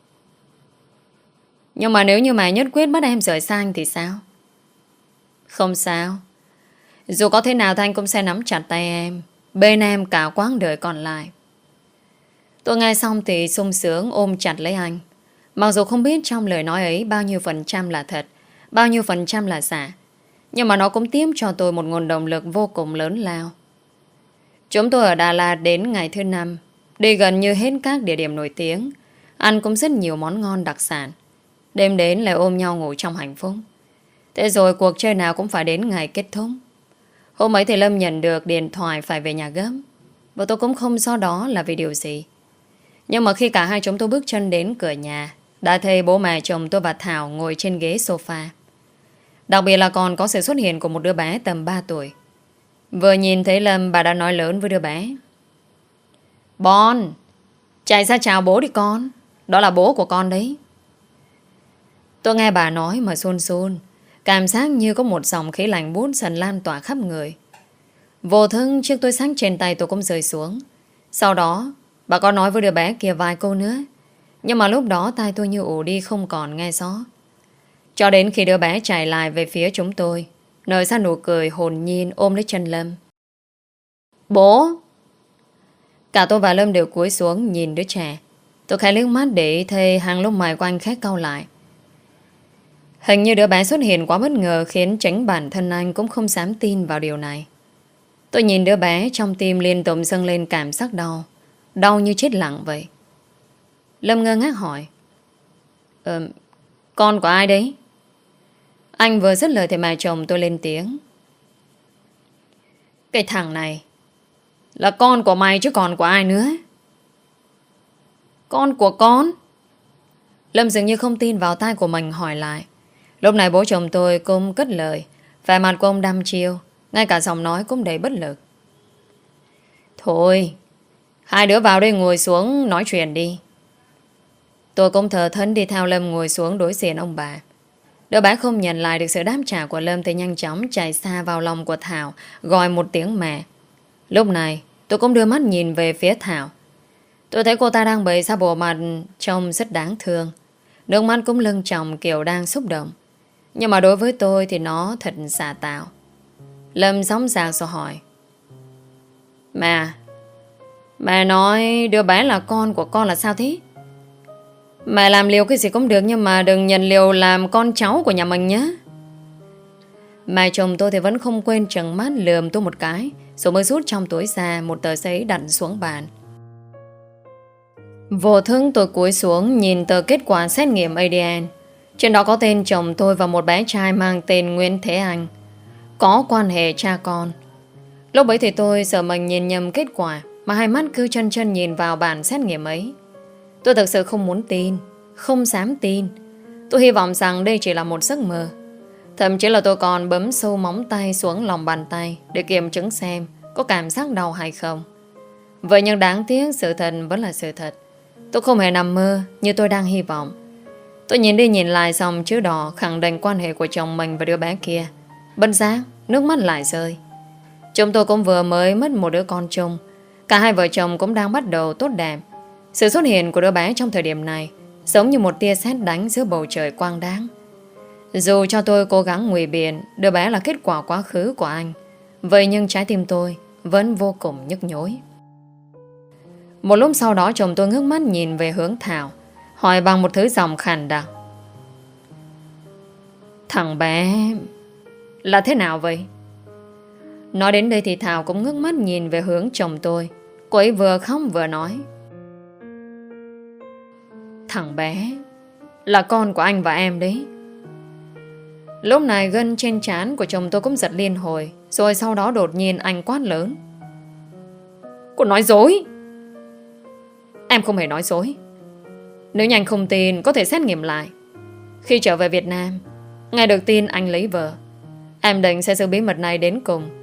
Nhưng mà nếu như mẹ nhất quyết bắt em rời xa anh thì sao? Không sao. Dù có thế nào thì anh cũng sẽ nắm chặt tay em, bên em cả quãng đời còn lại. Tôi nghe xong thì sung sướng ôm chặt lấy anh. Mặc dù không biết trong lời nói ấy bao nhiêu phần trăm là thật, bao nhiêu phần trăm là giả, nhưng mà nó cũng tiếp cho tôi một nguồn động lực vô cùng lớn lao. Chúng tôi ở Đà Lạt đến ngày thứ năm, đi gần như hết các địa điểm nổi tiếng, ăn cũng rất nhiều món ngon đặc sản. Đêm đến lại ôm nhau ngủ trong hạnh phúc. Thế rồi cuộc chơi nào cũng phải đến ngày kết thúc. Hôm ấy thì Lâm nhận được điện thoại phải về nhà gấp, và tôi cũng không rõ đó là vì điều gì. Nhưng mà khi cả hai chúng tôi bước chân đến cửa nhà, đã thấy bố mẹ chồng tôi và Thảo ngồi trên ghế sofa. Đặc biệt là còn có sự xuất hiện của một đứa bé tầm ba tuổi. Vừa nhìn thấy Lâm, bà đã nói lớn với đứa bé: Bon, chạy ra chào bố đi con. Đó là bố của con đấy. Tôi nghe bà nói mà run run, cảm giác như có một dòng khí lạnh buốt dần lan tỏa khắp người. Vô thức chiếc túi xách trên tay tôi cũng rơi xuống. Sau đó bà có nói với đứa bé kia vài câu nữa, nhưng mà lúc đó tai tôi như ù đi không còn nghe rõ. Cho đến khi đứa bé chạy lại về phía chúng tôi, nở ra nụ cười hồn nhiên ôm lấy chân Lâm. Bố! Cả tôi và Lâm đều cúi xuống nhìn đứa trẻ. Tôi khẽ liếc mắt để thấy hàng lông mày của anh khẽ cau lại. Hình như đứa bé xuất hiện quá bất ngờ, khiến chính bản thân anh cũng không dám tin vào điều này. Tôi nhìn đứa bé, trong tim liên tục dâng lên cảm giác đau. Đau như chết lặng vậy. Lâm ngơ ngác hỏi: Ờ, con của ai đấy? Anh vừa dứt lời thì mẹ chồng tôi lên tiếng: Cái thằng này là con của mày chứ còn của ai nữa. Con của con? Lâm dường như không tin vào tai của mình hỏi lại. Lúc này bố chồng tôi cũng cất lời, vẻ mặt của ông đăm chiêu, ngay cả giọng nói cũng đầy bất lực. Thôi, hai đứa vào đây ngồi xuống nói chuyện đi. Tôi cũng thờ thẫn đi theo Lâm ngồi xuống đối diện ông bà. Đứa bé không nhận lại được sự đáp trả của Lâm thì nhanh chóng chạy xa vào lòng của Thảo, gọi một tiếng mẹ. Lúc này tôi cũng đưa mắt nhìn về phía Thảo. Tôi thấy cô ta đang bày ra bộ mặt trông rất đáng thương. Nước mắt cũng lưng tròng kiểu đang xúc động. Nhưng mà đối với tôi thì nó thật giả tạo. Lâm sóng sạc rồi hỏi: Mẹ, mẹ nói đứa bé là con của con là sao thế? Mẹ làm liều cái gì cũng được, nhưng mà đừng nhận liều làm con cháu của nhà mình nhé. Mẹ chồng tôi thì vẫn không quên trừng mắt lườm tôi một cái, rồi mới rút trong túi ra một tờ giấy đặt xuống bàn. Vô thức tôi cúi xuống nhìn tờ kết quả xét nghiệm a đê en. Trên đó có tên chồng tôi và một bé trai mang tên Nguyễn Thế Anh, có quan hệ cha con. Lúc ấy thì tôi sợ mình nhìn nhầm kết quả, mà hai mắt cứ chân chân nhìn vào bản xét nghiệm ấy. Tôi thực sự không muốn tin, không dám tin. Tôi hy vọng rằng đây chỉ là một giấc mơ. Thậm chí là tôi còn bấm sâu móng tay xuống lòng bàn tay để kiểm chứng xem có cảm giác đau hay không. Vậy nhưng đáng tiếc sự thật vẫn là sự thật. Tôi không hề nằm mơ như tôi đang hy vọng. Tôi nhìn đi nhìn lại dòng chữ đỏ khẳng định quan hệ của chồng mình và đứa bé kia. Bất giác nước mắt lại rơi. Chúng tôi cũng vừa mới mất một đứa con chung. Cả hai vợ chồng cũng đang bắt đầu tốt đẹp. Sự xuất hiện của đứa bé trong thời điểm này giống như một tia sét đánh giữa bầu trời quang đáng. Dù cho tôi cố gắng ngụy biện đứa bé là kết quả quá khứ của anh, vậy nhưng trái tim tôi vẫn vô cùng nhức nhối. Một lúc sau đó chồng tôi ngước mắt nhìn về hướng Thảo, hỏi bằng một thứ giọng khàn đặc: Thằng bé là thế nào vậy? Nói đến đây thì Thảo cũng ngước mắt nhìn về hướng chồng tôi. Cô ấy vừa khóc vừa nói: Thằng bé là con của anh và em đấy. Lúc này gân trên trán của chồng tôi cũng giật liên hồi. Rồi sau đó đột nhiên anh quát lớn: Cô nói dối! Em không hề nói dối. Nếu như anh không tin có thể xét nghiệm lại. Khi trở về Việt Nam, nghe được tin anh lấy vợ, em định sẽ giữ bí mật này đến cùng.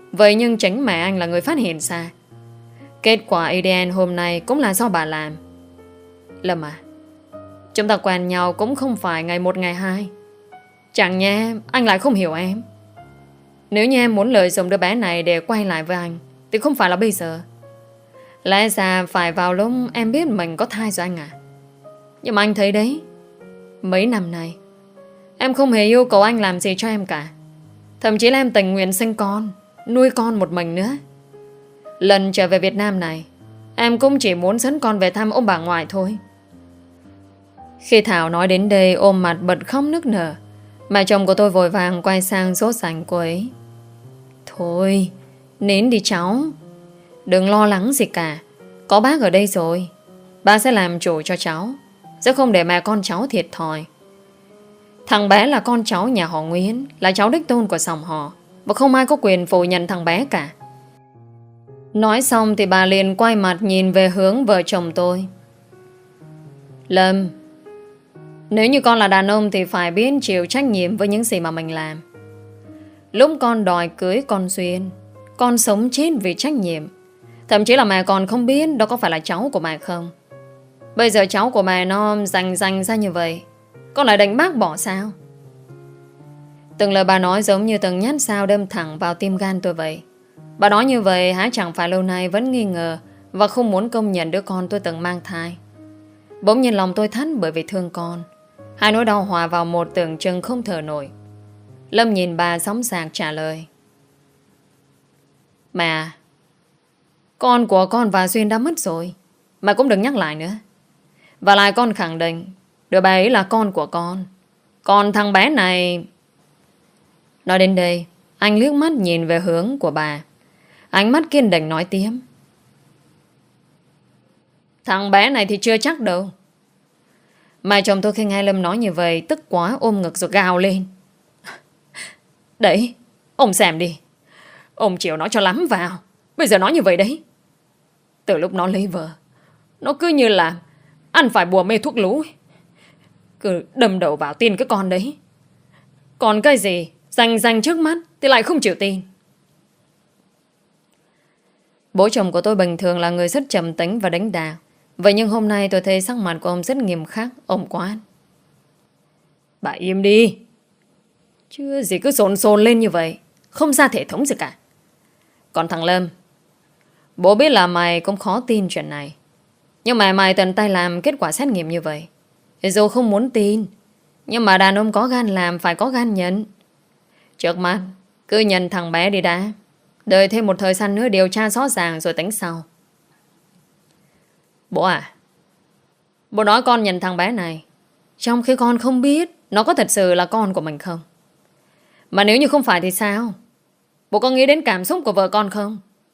Vậy nhưng chính mẹ anh là người phát hiện ra. Kết quả a đê en hôm nay cũng là do bà làm. Lâm à, chúng ta quen nhau cũng không phải ngày một ngày hai. Chẳng nhẽ anh lại không hiểu em. Nếu như em muốn lợi dụng đứa bé này để quay lại với anh thì không phải là bây giờ. Lẽ ra phải vào lúc em biết mình có thai rồi anh à. Nhưng mà anh thấy đấy, mấy năm nay em không hề yêu cầu anh làm gì cho em cả. Thậm chí là em tình nguyện sinh con, nuôi con một mình nữa. Lần trở về Việt Nam này, em cũng chỉ muốn dẫn con về thăm ông bà ngoại thôi. Khi Thảo nói đến đây, ôm mặt bật khóc nức nở. Mà chồng của tôi vội vàng quay sang dỗ dành cô ấy. Thôi, nín đi cháu. Đừng lo lắng gì cả. Có bác ở đây rồi. Bác sẽ làm chủ cho cháu, sẽ không để mẹ con cháu thiệt thòi. Thằng bé là con cháu nhà họ Nguyễn, là cháu đích tôn của dòng họ, và không ai có quyền phủ nhận thằng bé cả. Nói xong thì bà liền quay mặt nhìn về hướng vợ chồng tôi. Lâm, nếu như con là đàn ông thì phải biết chịu trách nhiệm với những gì mà mình làm. Lúc con đòi cưới con Duyên, con sống chết vì trách nhiệm. Thậm chí là mẹ còn không biết đó có phải là cháu của mẹ không. Bây giờ cháu của mẹ nó rành rành ra như vậy, con lại đánh bác bỏ sao? Từng lời bà nói giống như từng nhát dao đâm thẳng vào tim gan tôi vậy. Bà nói như vậy há chẳng phải lâu nay vẫn nghi ngờ và không muốn công nhận đứa con tôi từng mang thai. Bỗng nhiên lòng tôi thắt bởi vì thương con. Hai nỗi đau hòa vào một, tưởng chừng không thở nổi. Lâm nhìn bà sóng sạc trả lời. Mẹ, con của con và Duyên đã mất rồi, mà cũng đừng nhắc lại nữa. Và lại con khẳng định đứa bé ấy là con của con. Còn thằng bé này... Nói đến đây, anh liếc mắt nhìn về hướng của bà. Ánh mắt kiên định nói tiếp. Thằng bé này thì chưa chắc đâu. Mà chồng tôi khi nghe Lâm nói như vậy tức quá, ôm ngực rồi gào lên. Đấy, ông xem đi, ông chịu nó cho lắm vào. Bây giờ nói như vậy đấy. Từ lúc nó lấy vợ, nó cứ như là ăn phải bùa mê thuốc lú, cứ đâm đầu vào tin cái con đấy. Còn cái gì rành rành trước mắt thì lại không chịu tin. Bố chồng của tôi bình thường là người rất trầm tính và đánh đà. Vậy nhưng hôm nay tôi thấy sắc mặt của ông rất nghiêm khắc. Ông quát. Bà im đi. Chưa gì cứ xồn xồn lên như vậy, không ra thể thống gì cả. Còn thằng Lâm, bố biết là mày cũng khó tin chuyện này, nhưng mà mày tận tay làm kết quả xét nghiệm như vậy. Dù không muốn tin, nhưng mà đàn ông có gan làm phải có gan nhận. Trước mắt cứ nhận thằng bé đi đã. Đợi thêm một thời gian nữa điều tra rõ ràng rồi tính sau. Bố à, bố nói con nhận thằng bé này trong khi con không biết nó có thật sự là con của mình không. Mà nếu như không phải thì sao? Bố có nghĩ đến cảm xúc của vợ con không?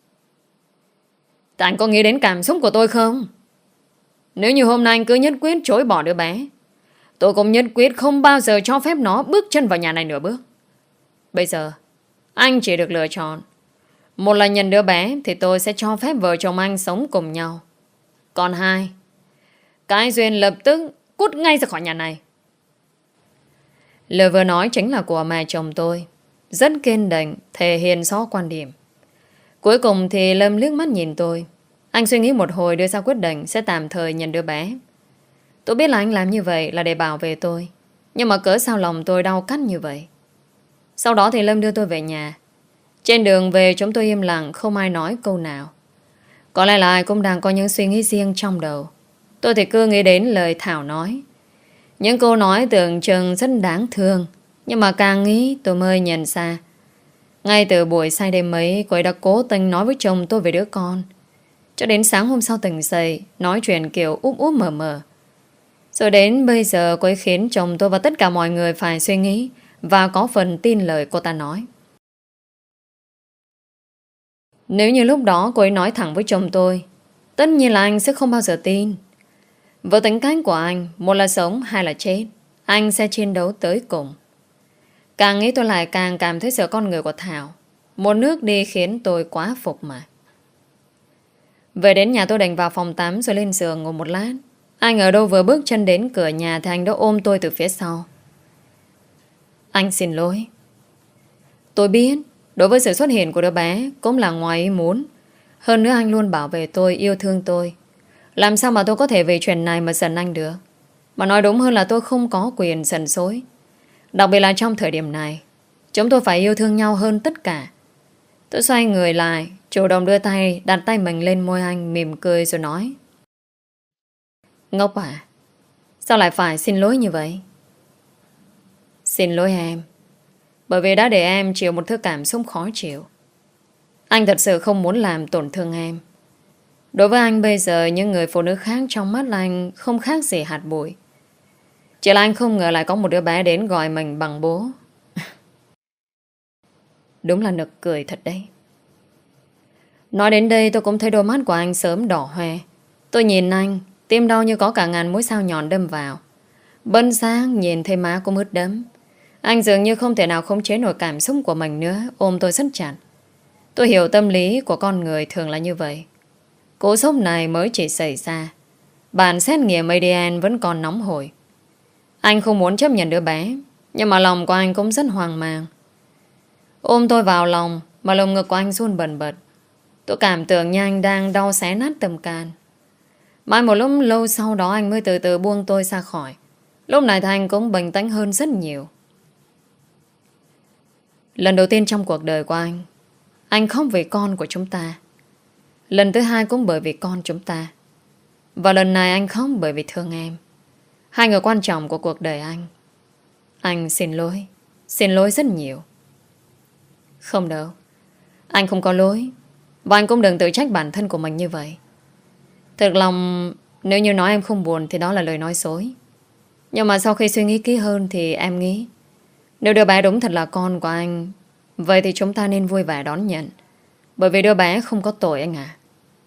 Anh có nghĩ đến cảm xúc của tôi không? Nếu như hôm nay anh cứ nhất quyết chối bỏ đứa bé, tôi cũng nhất quyết không bao giờ cho phép nó bước chân vào nhà này nửa bước. Bây giờ anh chỉ được lựa chọn. Một là nhận đứa bé thì tôi sẽ cho phép vợ chồng anh sống cùng nhau. Còn hai, cái Duyên lập tức cút ngay ra khỏi nhà này. Lời vừa nói chính là của mẹ chồng tôi, rất kiên định, thể hiện rõ quan điểm. Cuối cùng thì Lâm liếc mắt nhìn tôi. Anh suy nghĩ một hồi đưa ra quyết định sẽ tạm thời nhận đứa bé. Tôi biết là anh làm như vậy là để bảo vệ tôi, nhưng mà cớ sao lòng tôi đau cắt như vậy. Sau đó thì Lâm đưa tôi về nhà. Trên đường về chúng tôi im lặng, không ai nói câu nào. Có lẽ là ai cũng đang có những suy nghĩ riêng trong đầu. Tôi thì cứ nghĩ đến lời Thảo nói. Những câu nói tưởng chừng rất đáng thương, nhưng mà càng nghĩ tôi mới nhận ra. Ngay từ buổi say đêm ấy, cô ấy đã cố tình nói với chồng tôi về đứa con. Cho đến sáng hôm sau tỉnh dậy, nói chuyện kiểu úp úp mờ mờ. Rồi đến bây giờ cô ấy khiến chồng tôi và tất cả mọi người phải suy nghĩ và có phần tin lời cô ta nói. Nếu như lúc đó cô ấy nói thẳng với chồng tôi, tất nhiên là anh sẽ không bao giờ tin. Với tính cách của anh, một là sống, hai là chết, anh sẽ chiến đấu tới cùng. Càng nghĩ tôi lại càng cảm thấy sợ con người của Thảo. Một nước đi khiến tôi quá phục mà. Về đến nhà tôi đành vào phòng tắm rồi lên giường ngồi một lát. Anh ở đâu vừa bước chân đến cửa nhà thì anh đã ôm tôi từ phía sau. Anh xin lỗi. Tôi biết Đối với sự xuất hiện của đứa bé cũng là ngoài ý muốn. Hơn nữa anh luôn bảo vệ tôi, yêu thương tôi. Làm sao mà tôi có thể vì chuyện này mà giận anh được? Mà nói đúng hơn là tôi không có quyền giận dỗi. Đặc biệt là trong thời điểm này, chúng tôi phải yêu thương nhau hơn tất cả. Tôi xoay người lại, chủ động đưa tay, đặt tay mình lên môi anh, mỉm cười rồi nói: Ngốc à, sao lại phải xin lỗi như vậy? Xin lỗi em, bởi vì đã để em chịu một thứ cảm xúc khó chịu. Anh thật sự không muốn làm tổn thương em. Đối với anh bây giờ, những người phụ nữ khác trong mắt anh không khác gì hạt bụi. Chỉ là anh không ngờ lại có một đứa bé đến gọi mình bằng bố. Đúng là nực cười thật đấy. Nói đến đây tôi cũng thấy đôi mắt của anh sớm đỏ hoe. Tôi nhìn anh, tim đau như có cả ngàn mũi sao nhọn đâm vào. Bân sáng nhìn thấy má cũng ướt đẫm. Anh dường như không thể nào khống chế nổi cảm xúc của mình nữa, ôm tôi rất chặt. Tôi hiểu tâm lý của con người thường là như vậy. Cú sốc này mới chỉ xảy ra, bản xét nghiệm a đê en vẫn còn nóng hổi. Anh không muốn chấp nhận đứa bé, nhưng mà lòng của anh cũng rất hoang mang. Ôm tôi vào lòng mà lồng ngực của anh run bần bật. Tôi cảm tưởng như anh đang đau xé nát tâm can. Mãi một lúc lâu sau đó anh mới từ từ buông tôi ra khỏi. Lúc này thì anh cũng bình tĩnh hơn rất nhiều. Lần đầu tiên trong cuộc đời của anh, anh khóc vì con của chúng ta. Lần thứ hai cũng bởi vì con chúng ta. Và lần này anh khóc bởi vì thương em. Hai người quan trọng của cuộc đời anh. Anh xin lỗi. Xin lỗi rất nhiều. Không đâu, anh không có lỗi. Và anh cũng đừng tự trách bản thân của mình như vậy. Thực lòng, nếu như nói em không buồn thì đó là lời nói dối. Nhưng mà sau khi suy nghĩ kỹ hơn thì em nghĩ, nếu đứa bé đúng thật là con của anh, vậy thì chúng ta nên vui vẻ đón nhận. Bởi vì đứa bé không có tội anh à.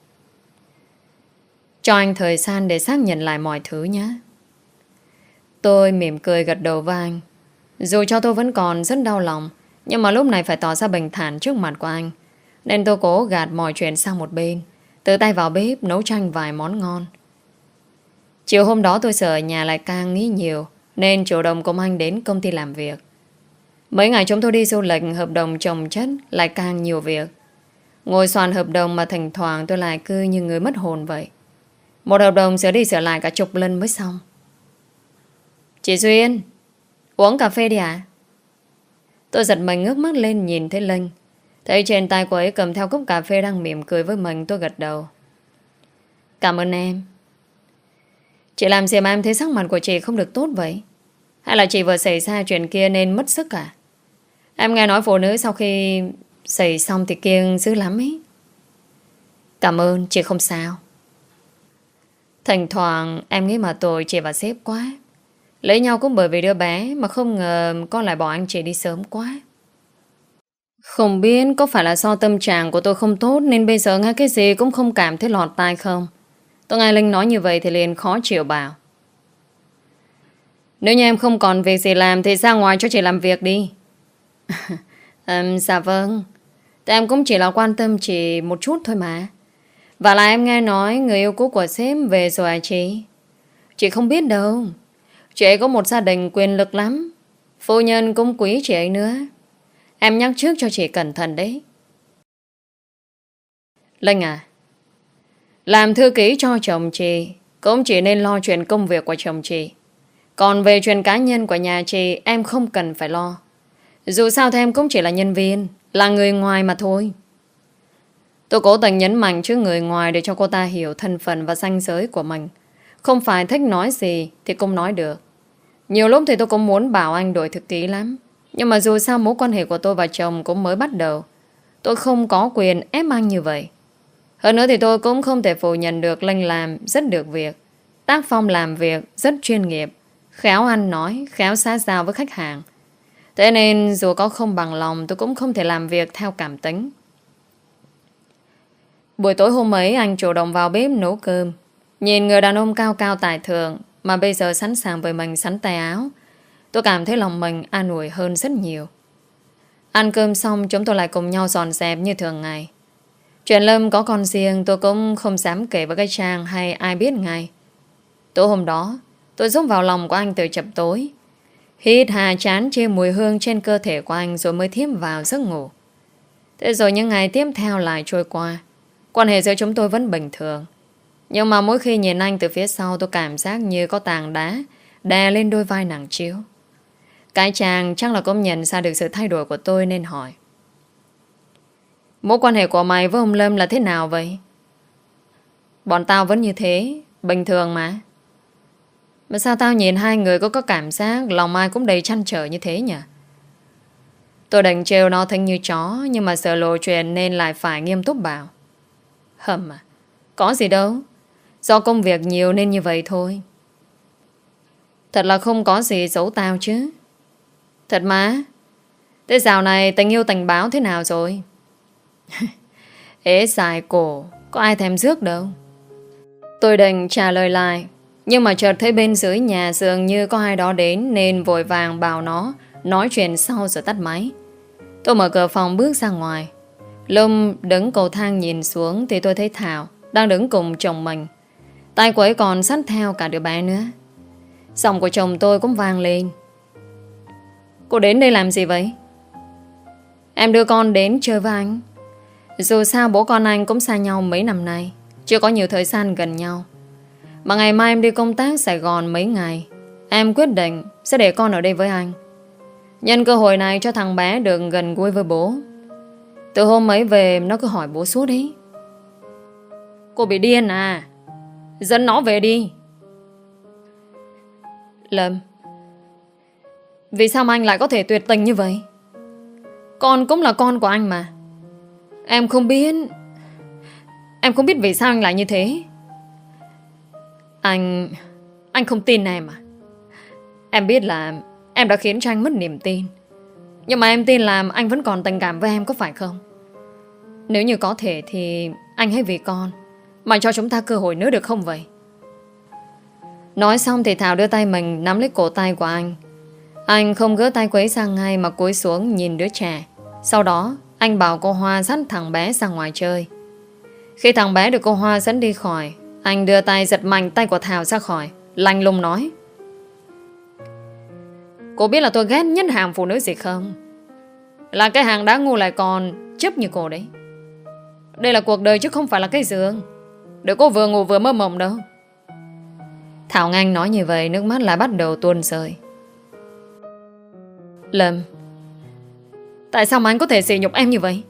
Cho anh thời gian để xác nhận lại mọi thứ nhé. Tôi mỉm cười gật đầu với anh. Dù cho tôi vẫn còn rất đau lòng, nhưng mà lúc này phải tỏ ra bình thản trước mặt của anh, nên tôi cố gạt mọi chuyện sang một bên, tự tay vào bếp nấu cho anh vài món ngon. Chiều hôm đó tôi sợ ở nhà lại càng nghĩ nhiều, nên chủ động cùng anh đến công ty làm việc. Mấy ngày chúng tôi đi du lịch, hợp đồng chồng chất lại càng nhiều việc. Ngồi soạn hợp đồng mà thỉnh thoảng tôi lại cứ như người mất hồn vậy. Một hợp đồng sửa đi sửa lại cả chục lần mới xong. Chị Duyên, uống cà phê đi ạ. Tôi giật mình ngước mắt lên nhìn thấy Linh. Thấy trên tay cô ấy cầm theo cốc cà phê đang mỉm cười với mình, tôi gật đầu. Cảm ơn em. Chị làm gì mà em thấy sắc mặt của chị không được tốt vậy? Hay là chị vừa xảy ra chuyện kia nên mất sức à? Em nghe nói phụ nữ sau khi xảy xong thì kiêng dữ lắm ấy. Cảm ơn, chị không sao. Thỉnh thoảng em nghĩ mà tôi chị và sếp quá. Lấy nhau cũng bởi vì đứa bé, mà không ngờ con lại bỏ anh chị đi sớm quá. Không biết có phải là do tâm trạng của tôi không tốt nên bây giờ nghe cái gì cũng không cảm thấy lọt tai không? Tôi nghe Linh nói như vậy thì liền khó chịu bảo. Nếu như em không còn việc gì làm thì ra ngoài cho chị làm việc đi. um, Dạ vâng. Thì em cũng chỉ là quan tâm chị một chút thôi mà. Và là em nghe nói người yêu cũ của sếp về rồi à chị? Chị không biết đâu. Chị ấy có một gia đình quyền lực lắm. Phu nhân cũng quý chị ấy nữa. Em nhắc trước cho chị cẩn thận đấy. Linh à, làm thư ký cho chồng chị cũng chỉ nên lo chuyện công việc của chồng chị. Còn về chuyện cá nhân của nhà chị, em không cần phải lo. Dù sao thì em cũng chỉ là nhân viên, là người ngoài mà thôi. Tôi cố tình nhấn mạnh trước người ngoài để cho cô ta hiểu thân phận và ranh giới của mình. Không phải thích nói gì thì cũng nói được. Nhiều lúc thì tôi cũng muốn bảo anh đổi thực ký lắm. Nhưng mà dù sao mối quan hệ của tôi và chồng cũng mới bắt đầu. Tôi không có quyền ép anh như vậy. Hơn nữa thì tôi cũng không thể phủ nhận được Linh làm rất được việc. Tác phong làm việc rất chuyên nghiệp, khéo ăn nói, khéo xã giao với khách hàng. Thế nên dù có không bằng lòng, tôi cũng không thể làm việc theo cảm tính. Buổi tối hôm ấy anh chủ động vào bếp nấu cơm. Nhìn người đàn ông cao cao tài thượng mà bây giờ sẵn sàng với mình sắn tay áo, tôi cảm thấy lòng mình an ủi hơn rất nhiều. Ăn cơm xong chúng tôi lại cùng nhau dọn dẹp như thường ngày. Chuyện Lâm có con riêng tôi cũng không dám kể với cái Trang hay ai biết ngay. Tối hôm đó tôi rúc vào lòng của anh từ chập tối, hít hà chán chia mùi hương trên cơ thể của anh rồi mới thiếp vào giấc ngủ. Thế rồi những ngày tiếp theo lại trôi qua. Quan hệ giữa chúng tôi vẫn bình thường. Nhưng mà mỗi khi nhìn anh từ phía sau, tôi cảm giác như có tảng đá đè lên đôi vai nặng trĩu. Cái chàng chắc là cũng nhận ra được sự thay đổi của tôi nên hỏi: mối quan hệ của mày với ông Lâm là thế nào vậy? Bọn tao vẫn như thế, bình thường mà. Mà sao tao nhìn hai người có có cảm giác lòng ai cũng đầy trăn trở như thế nhỉ? Tôi định trêu nó thanh như chó, nhưng mà sợ lộ chuyện nên lại phải nghiêm túc bảo: hầm à, có gì đâu, do công việc nhiều nên như vậy thôi. Thật là không có gì giấu tao chứ. Thật mà. Thế dạo này tình yêu tình báo thế nào rồi? Ế dài cổ, có ai thèm rước đâu. Tôi định trả lời lại, nhưng mà chợt thấy bên dưới nhà dường như có ai đó đến, nên vội vàng bảo nó nói chuyện sau rồi tắt máy. Tôi mở cửa phòng bước ra ngoài. Lâm đứng cầu thang nhìn xuống thì tôi thấy Thảo đang đứng cùng chồng mình. Tay cô ấy còn xách theo cả đứa bé nữa. Giọng của chồng tôi cũng vang lên: cô đến đây làm gì vậy? Em đưa con đến chơi với anh. Dù sao bố con anh cũng xa nhau mấy năm nay, chưa có nhiều thời gian gần nhau. Mà ngày mai em đi công tác Sài Gòn mấy ngày, em quyết định sẽ để con ở đây với anh. Nhân cơ hội này cho thằng bé được gần gũi với bố. Từ hôm ấy về nó cứ hỏi bố suốt ấy. Cô bị điên à? Dẫn nó về đi. Lâm, vì sao mà anh lại có thể tuyệt tình như vậy? Con cũng là con của anh mà. Em không biết Em không biết vì sao anh lại như thế. Anh Anh không tin em à? Em biết là em đã khiến cho anh mất niềm tin, nhưng mà em tin là anh vẫn còn tình cảm với em, có phải không? Nếu như có thể thì anh hãy vì con mà cho chúng ta cơ hội nữa được không vậy? Nói xong thì Thảo đưa tay mình nắm lấy cổ tay của anh. Anh không gỡ tay cô ấy sang ngay mà cúi xuống nhìn đứa trẻ. Sau đó anh bảo cô Hoa dắt thằng bé ra ngoài chơi. Khi thằng bé được cô Hoa dẫn đi khỏi, anh đưa tay giật mạnh tay của Thảo ra khỏi, lạnh lùng nói: cô biết là tôi ghét nhất hàng phụ nữ gì không? Là cái hàng đã ngu lại còn chấp như cô đấy. Đây là cuộc đời chứ không phải là cái giường để cô vừa ngủ vừa mơ mộng đâu. Thảo nghe anh nói như vậy, nước mắt lại bắt đầu tuôn rơi. Lâm, tại sao mà anh có thể sỉ nhục em như vậy?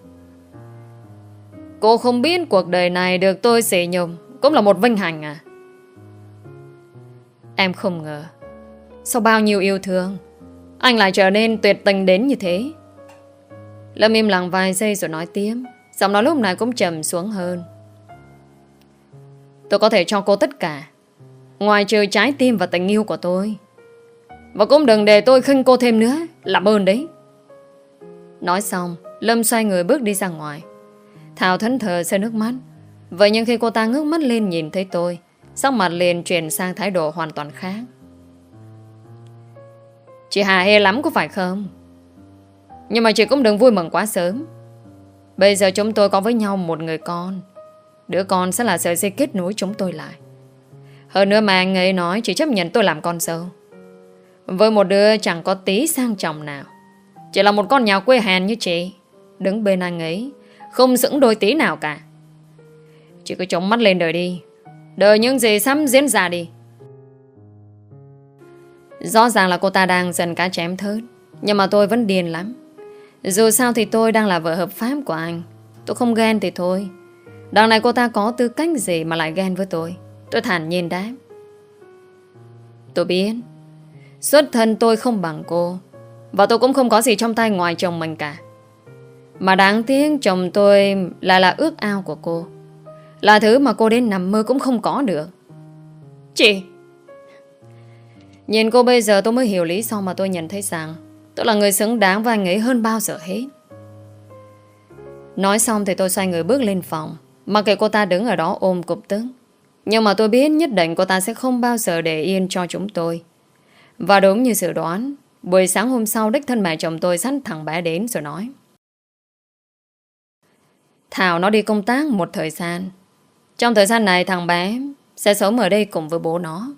Cô không biết cuộc đời này được tôi sỉ nhục cũng là một vinh hạnh à? Em không ngờ sau bao nhiêu yêu thương anh lại trở nên tuyệt tình đến như thế. Lâm im lặng vài giây rồi nói tiếp, giọng nói lúc này cũng trầm xuống hơn. Tôi có thể cho cô tất cả, ngoài trừ trái tim và tình yêu của tôi. Và cũng đừng để tôi khinh cô thêm nữa, làm ơn đấy. Nói xong Lâm xoay người bước đi ra ngoài. Thảo thẫn thờ rơi nước mắt. Vậy nhưng khi cô ta ngước mắt lên nhìn thấy tôi, sắc mặt liền chuyển sang thái độ hoàn toàn khác. Chị hả hê lắm có phải không? Nhưng mà chị cũng đừng vui mừng quá sớm. Bây giờ chúng tôi có với nhau một người con. Đứa con sẽ là sợi dây kết nối chúng tôi lại. Hơn nữa mà anh ấy nói chỉ chấp nhận tôi làm con dâu. Với một đứa chẳng có tí sang trọng nào, chỉ là một con nhà quê hèn như chị, đứng bên anh ấy không xứng đôi tí nào cả. Chị cứ chống mắt lên đời đi, đợi những gì sắp diễn ra đi. Rõ ràng là cô ta đang dần cá chém thớt, nhưng mà tôi vẫn điên lắm. Dù sao thì tôi đang là vợ hợp pháp của anh. Tôi không ghen thì thôi. Đằng này cô ta có tư cách gì mà lại ghen với tôi? Tôi thản nhiên đáp: tôi biết xuất thân tôi không bằng cô, và tôi cũng không có gì trong tay ngoài chồng mình cả. Mà đáng tiếc chồng tôi lại là ước ao của cô, là thứ mà cô đến nằm mơ cũng không có được. Chị! Nhìn cô bây giờ tôi mới hiểu lý do mà tôi nhận thấy rằng tôi là người xứng đáng với anh ấy hơn bao giờ hết. Nói xong thì tôi xoay người bước lên phòng, mặc kệ cô ta đứng ở đó ôm cục tức. Nhưng mà tôi biết nhất định cô ta sẽ không bao giờ để yên cho chúng tôi. Và đúng như dự đoán, buổi sáng hôm sau đích thân mẹ chồng tôi dắt thằng bé đến rồi nói: Thảo nó đi công tác một thời gian. Trong thời gian này thằng bé sẽ sống ở đây cùng với bố nó.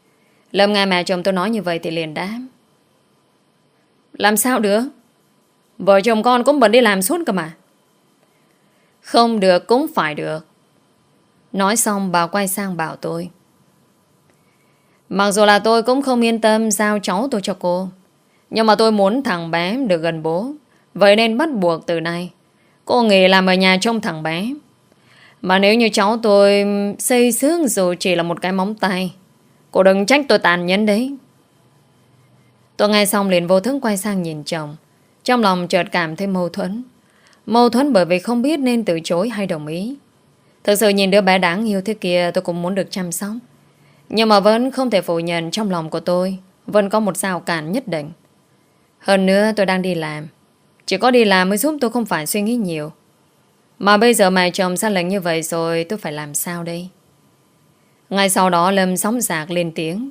Lâm nghe mẹ chồng tôi nói như vậy thì liền đáp: làm sao được? Vợ chồng con cũng bận đi làm suốt cơ mà. Không được cũng phải được. Nói xong bà quay sang bảo tôi. Mặc dù là tôi cũng không yên tâm giao cháu tôi cho cô, nhưng mà tôi muốn thằng bé được gần bố. Vậy nên bắt buộc từ nay cô nghỉ làm ở nhà trông thằng bé. Mà nếu như cháu tôi xây xước dù chỉ là một cái móng tay, cô đừng trách tôi tàn nhẫn đấy. Tôi nghe xong liền vô thức quay sang nhìn chồng. Trong lòng chợt cảm thấy mâu thuẫn. Mâu thuẫn bởi vì không biết nên từ chối hay đồng ý. Thực sự nhìn đứa bé đáng yêu thế kia tôi cũng muốn được chăm sóc. Nhưng mà vẫn không thể phủ nhận trong lòng của tôi vẫn có một rào cản nhất định. Hơn nữa tôi đang đi làm. Chỉ có đi làm mới giúp tôi không phải suy nghĩ nhiều. Mà bây giờ mẹ chồng ra lệnh như vậy rồi, tôi phải làm sao đây? Ngay sau đó Lâm sóng dạc lên tiếng.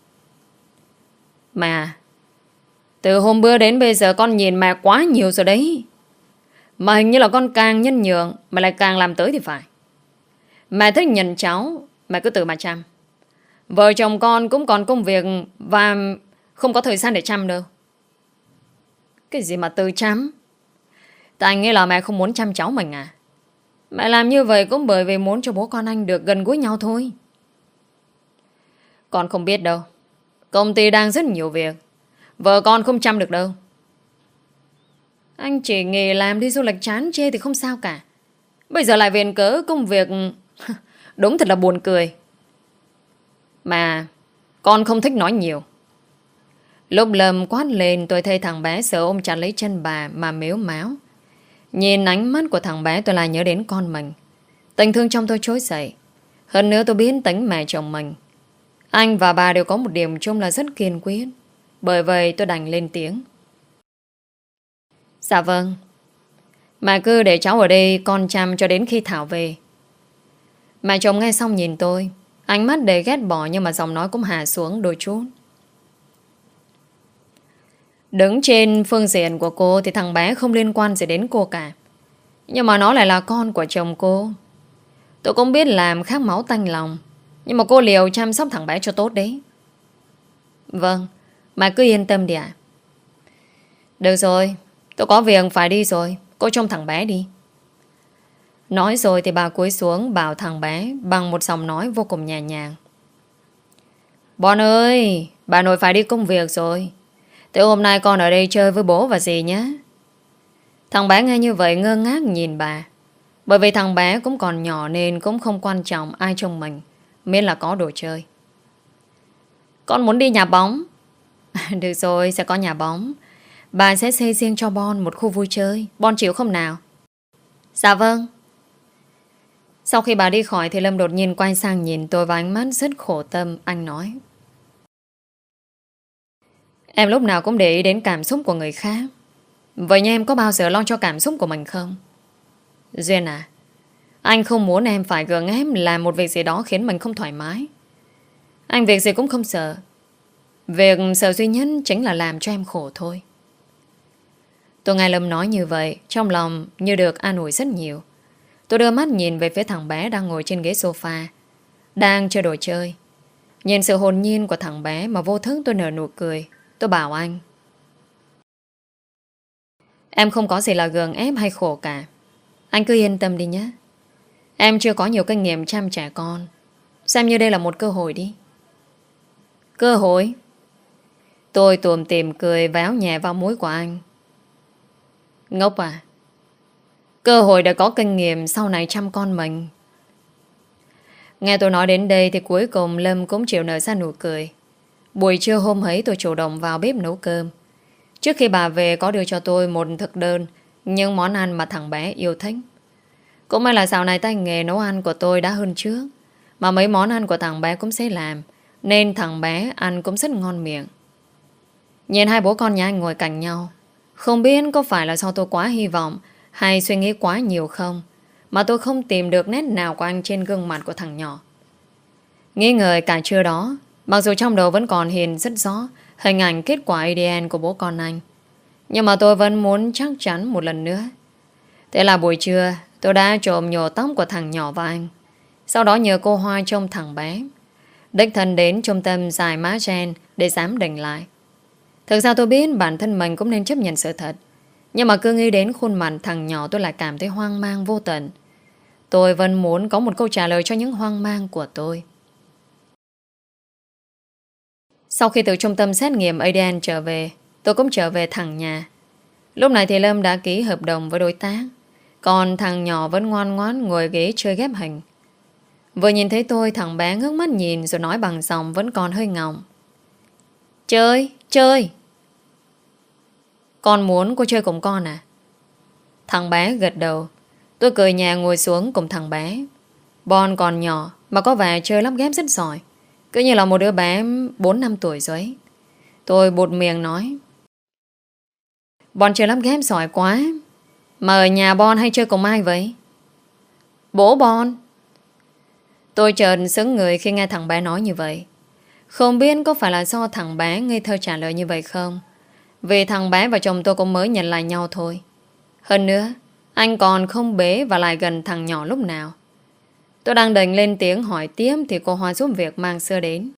Mà từ hôm bữa đến bây giờ con nhìn mẹ quá nhiều rồi đấy. Mà hình như là con càng nhân nhượng mà lại càng làm tới thì phải. Mẹ thích nhận cháu, mẹ cứ tự mà chăm. Vợ chồng con cũng còn công việc và không có thời gian để chăm đâu. Cái gì mà tự chăm? Tại nghĩa là mẹ không muốn chăm cháu mình à? Mẹ làm như vậy cũng bởi vì muốn cho bố con anh được gần gũi nhau thôi. Con không biết đâu. Công ty đang rất nhiều việc. Vợ con không chăm được đâu. Anh chỉ nghề làm đi du lịch chán chê thì không sao cả. Bây giờ lại viện cớ công việc. Đúng thật là buồn cười. Mà con không thích nói nhiều. Lúc Lâm quát lên, tôi thấy thằng bé sợ ôm chặt lấy chân bà mà mếu máo. Nhìn ánh mắt của thằng bé tôi lại nhớ đến con mình. Tình thương trong tôi trỗi dậy. Hơn nữa tôi biết tính mẹ chồng mình. Anh và bà đều có một điểm chung là rất kiên quyết. Bởi vậy tôi đành lên tiếng. Dạ vâng. Mà cứ để cháu ở đây con chăm cho đến khi Thảo về. Mẹ chồng nghe xong nhìn tôi. Ánh mắt đầy ghét bỏ nhưng mà giọng nói cũng hạ xuống đôi chút. Đứng trên phương diện của cô thì thằng bé không liên quan gì đến cô cả. Nhưng mà nó lại là con của chồng cô. Tôi cũng biết làm khác máu tanh lòng. Nhưng mà cô liều chăm sóc thằng bé cho tốt đấy. Vâng, mà cứ yên tâm đi ạ. Được rồi, tôi có việc phải đi rồi. Cô trông thằng bé đi. Nói rồi thì bà cúi xuống bảo thằng bé bằng một giọng nói vô cùng nhẹ nhàng. Bon ơi, bà nội phải đi công việc rồi. Từ hôm nay con ở đây chơi với bố và dì nhé. Thằng bé nghe như vậy ngơ ngác nhìn bà. Bởi vì thằng bé cũng còn nhỏ nên cũng không quan trọng ai trông mình, miễn là có đồ chơi. Con muốn đi nhà bóng. Được rồi, sẽ có nhà bóng. Bà sẽ xây riêng cho Bon một khu vui chơi. Bon chịu không nào? Dạ vâng. Sau khi bà đi khỏi thì Lâm đột nhiên quay sang nhìn tôi với ánh mắt rất khổ tâm. Anh nói. Em lúc nào cũng để ý đến cảm xúc của người khác. Vậy nhưng em có bao giờ lo cho cảm xúc của mình không? Duyên à, anh không muốn em phải gượng ép làm một việc gì đó khiến mình không thoải mái. Anh việc gì cũng không sợ. Việc sợ duy nhất chính là làm cho em khổ thôi. Tôi nghe Lâm nói như vậy, trong lòng như được an ủi rất nhiều. Tôi đưa mắt nhìn về phía thằng bé đang ngồi trên ghế sofa, đang chơi đồ chơi. Nhìn sự hồn nhiên của thằng bé mà vô thức tôi nở nụ cười. Tôi bảo anh. Em không có gì là gượng ép hay khổ cả. Anh cứ yên tâm đi nhé. Em chưa có nhiều kinh nghiệm chăm trẻ con. Xem như đây là một cơ hội đi. Cơ hội? Tôi tùm tìm cười véo nhẹ vào mũi của anh. Ngốc à? Cơ hội để có kinh nghiệm sau này chăm con mình. Nghe tôi nói đến đây thì cuối cùng Lâm cũng chịu nở ra nụ cười. Buổi trưa hôm ấy tôi chủ động vào bếp nấu cơm. Trước khi bà về có đưa cho tôi một thực đơn những món ăn mà thằng bé yêu thích. Cũng may là dạo này tay nghề nấu ăn của tôi đã hơn trước. Mà mấy món ăn của thằng bé cũng sẽ làm, nên thằng bé ăn cũng rất ngon miệng. Nhìn hai bố con nhà anh ngồi cạnh nhau, không biết có phải là do tôi quá hy vọng hay suy nghĩ quá nhiều không, mà tôi không tìm được nét nào của anh trên gương mặt của thằng nhỏ. Nghi ngờ cả trưa đó, mặc dù trong đầu vẫn còn hiện rất rõ hình ảnh kết quả a đê en của bố con anh, nhưng mà tôi vẫn muốn chắc chắn một lần nữa. Thế là buổi trưa tôi đã trộm nhổ tóc của thằng nhỏ vào anh. Sau đó nhờ cô Hoa trông thằng bé, đích thân đến trung tâm giải mã gen để giám định lại. Thực ra tôi biết bản thân mình cũng nên chấp nhận sự thật. Nhưng mà cứ nghĩ đến khuôn mặt thằng nhỏ tôi lại cảm thấy hoang mang vô tận. Tôi vẫn muốn có một câu trả lời cho những hoang mang của tôi. Sau khi từ trung tâm xét nghiệm a đê en trở về, tôi cũng trở về thẳng nhà. Lúc này thì Lâm đã ký hợp đồng với đối tác, còn thằng nhỏ vẫn ngoan ngoãn ngồi ghế chơi ghép hình. Vừa nhìn thấy tôi, thằng bé ngước mắt nhìn rồi nói bằng giọng vẫn còn hơi ngọng: Chơi, chơi. Con muốn cô chơi cùng con à? Thằng bé gật đầu. Tôi cười nhà ngồi xuống cùng thằng bé. Bon còn nhỏ mà có vẻ chơi lắp ghép rất giỏi, cứ như là một đứa bé bốn năm tuổi rồi ấy. Tôi buột miệng nói: Bon chơi lắp ghép giỏi quá. Mà ở nhà Bon hay chơi cùng ai vậy? Bố Bon. Tôi chợt sững người khi nghe thằng bé nói như vậy. Không biết có phải là do thằng bé ngây thơ trả lời như vậy không? Vì thằng bé và chồng tôi cũng mới nhận lại nhau thôi. Hơn nữa, anh còn không bế và lại gần thằng nhỏ lúc nào. Tôi đang định lên tiếng hỏi tiếp thì cô Hoa giúp việc mang sữa đến.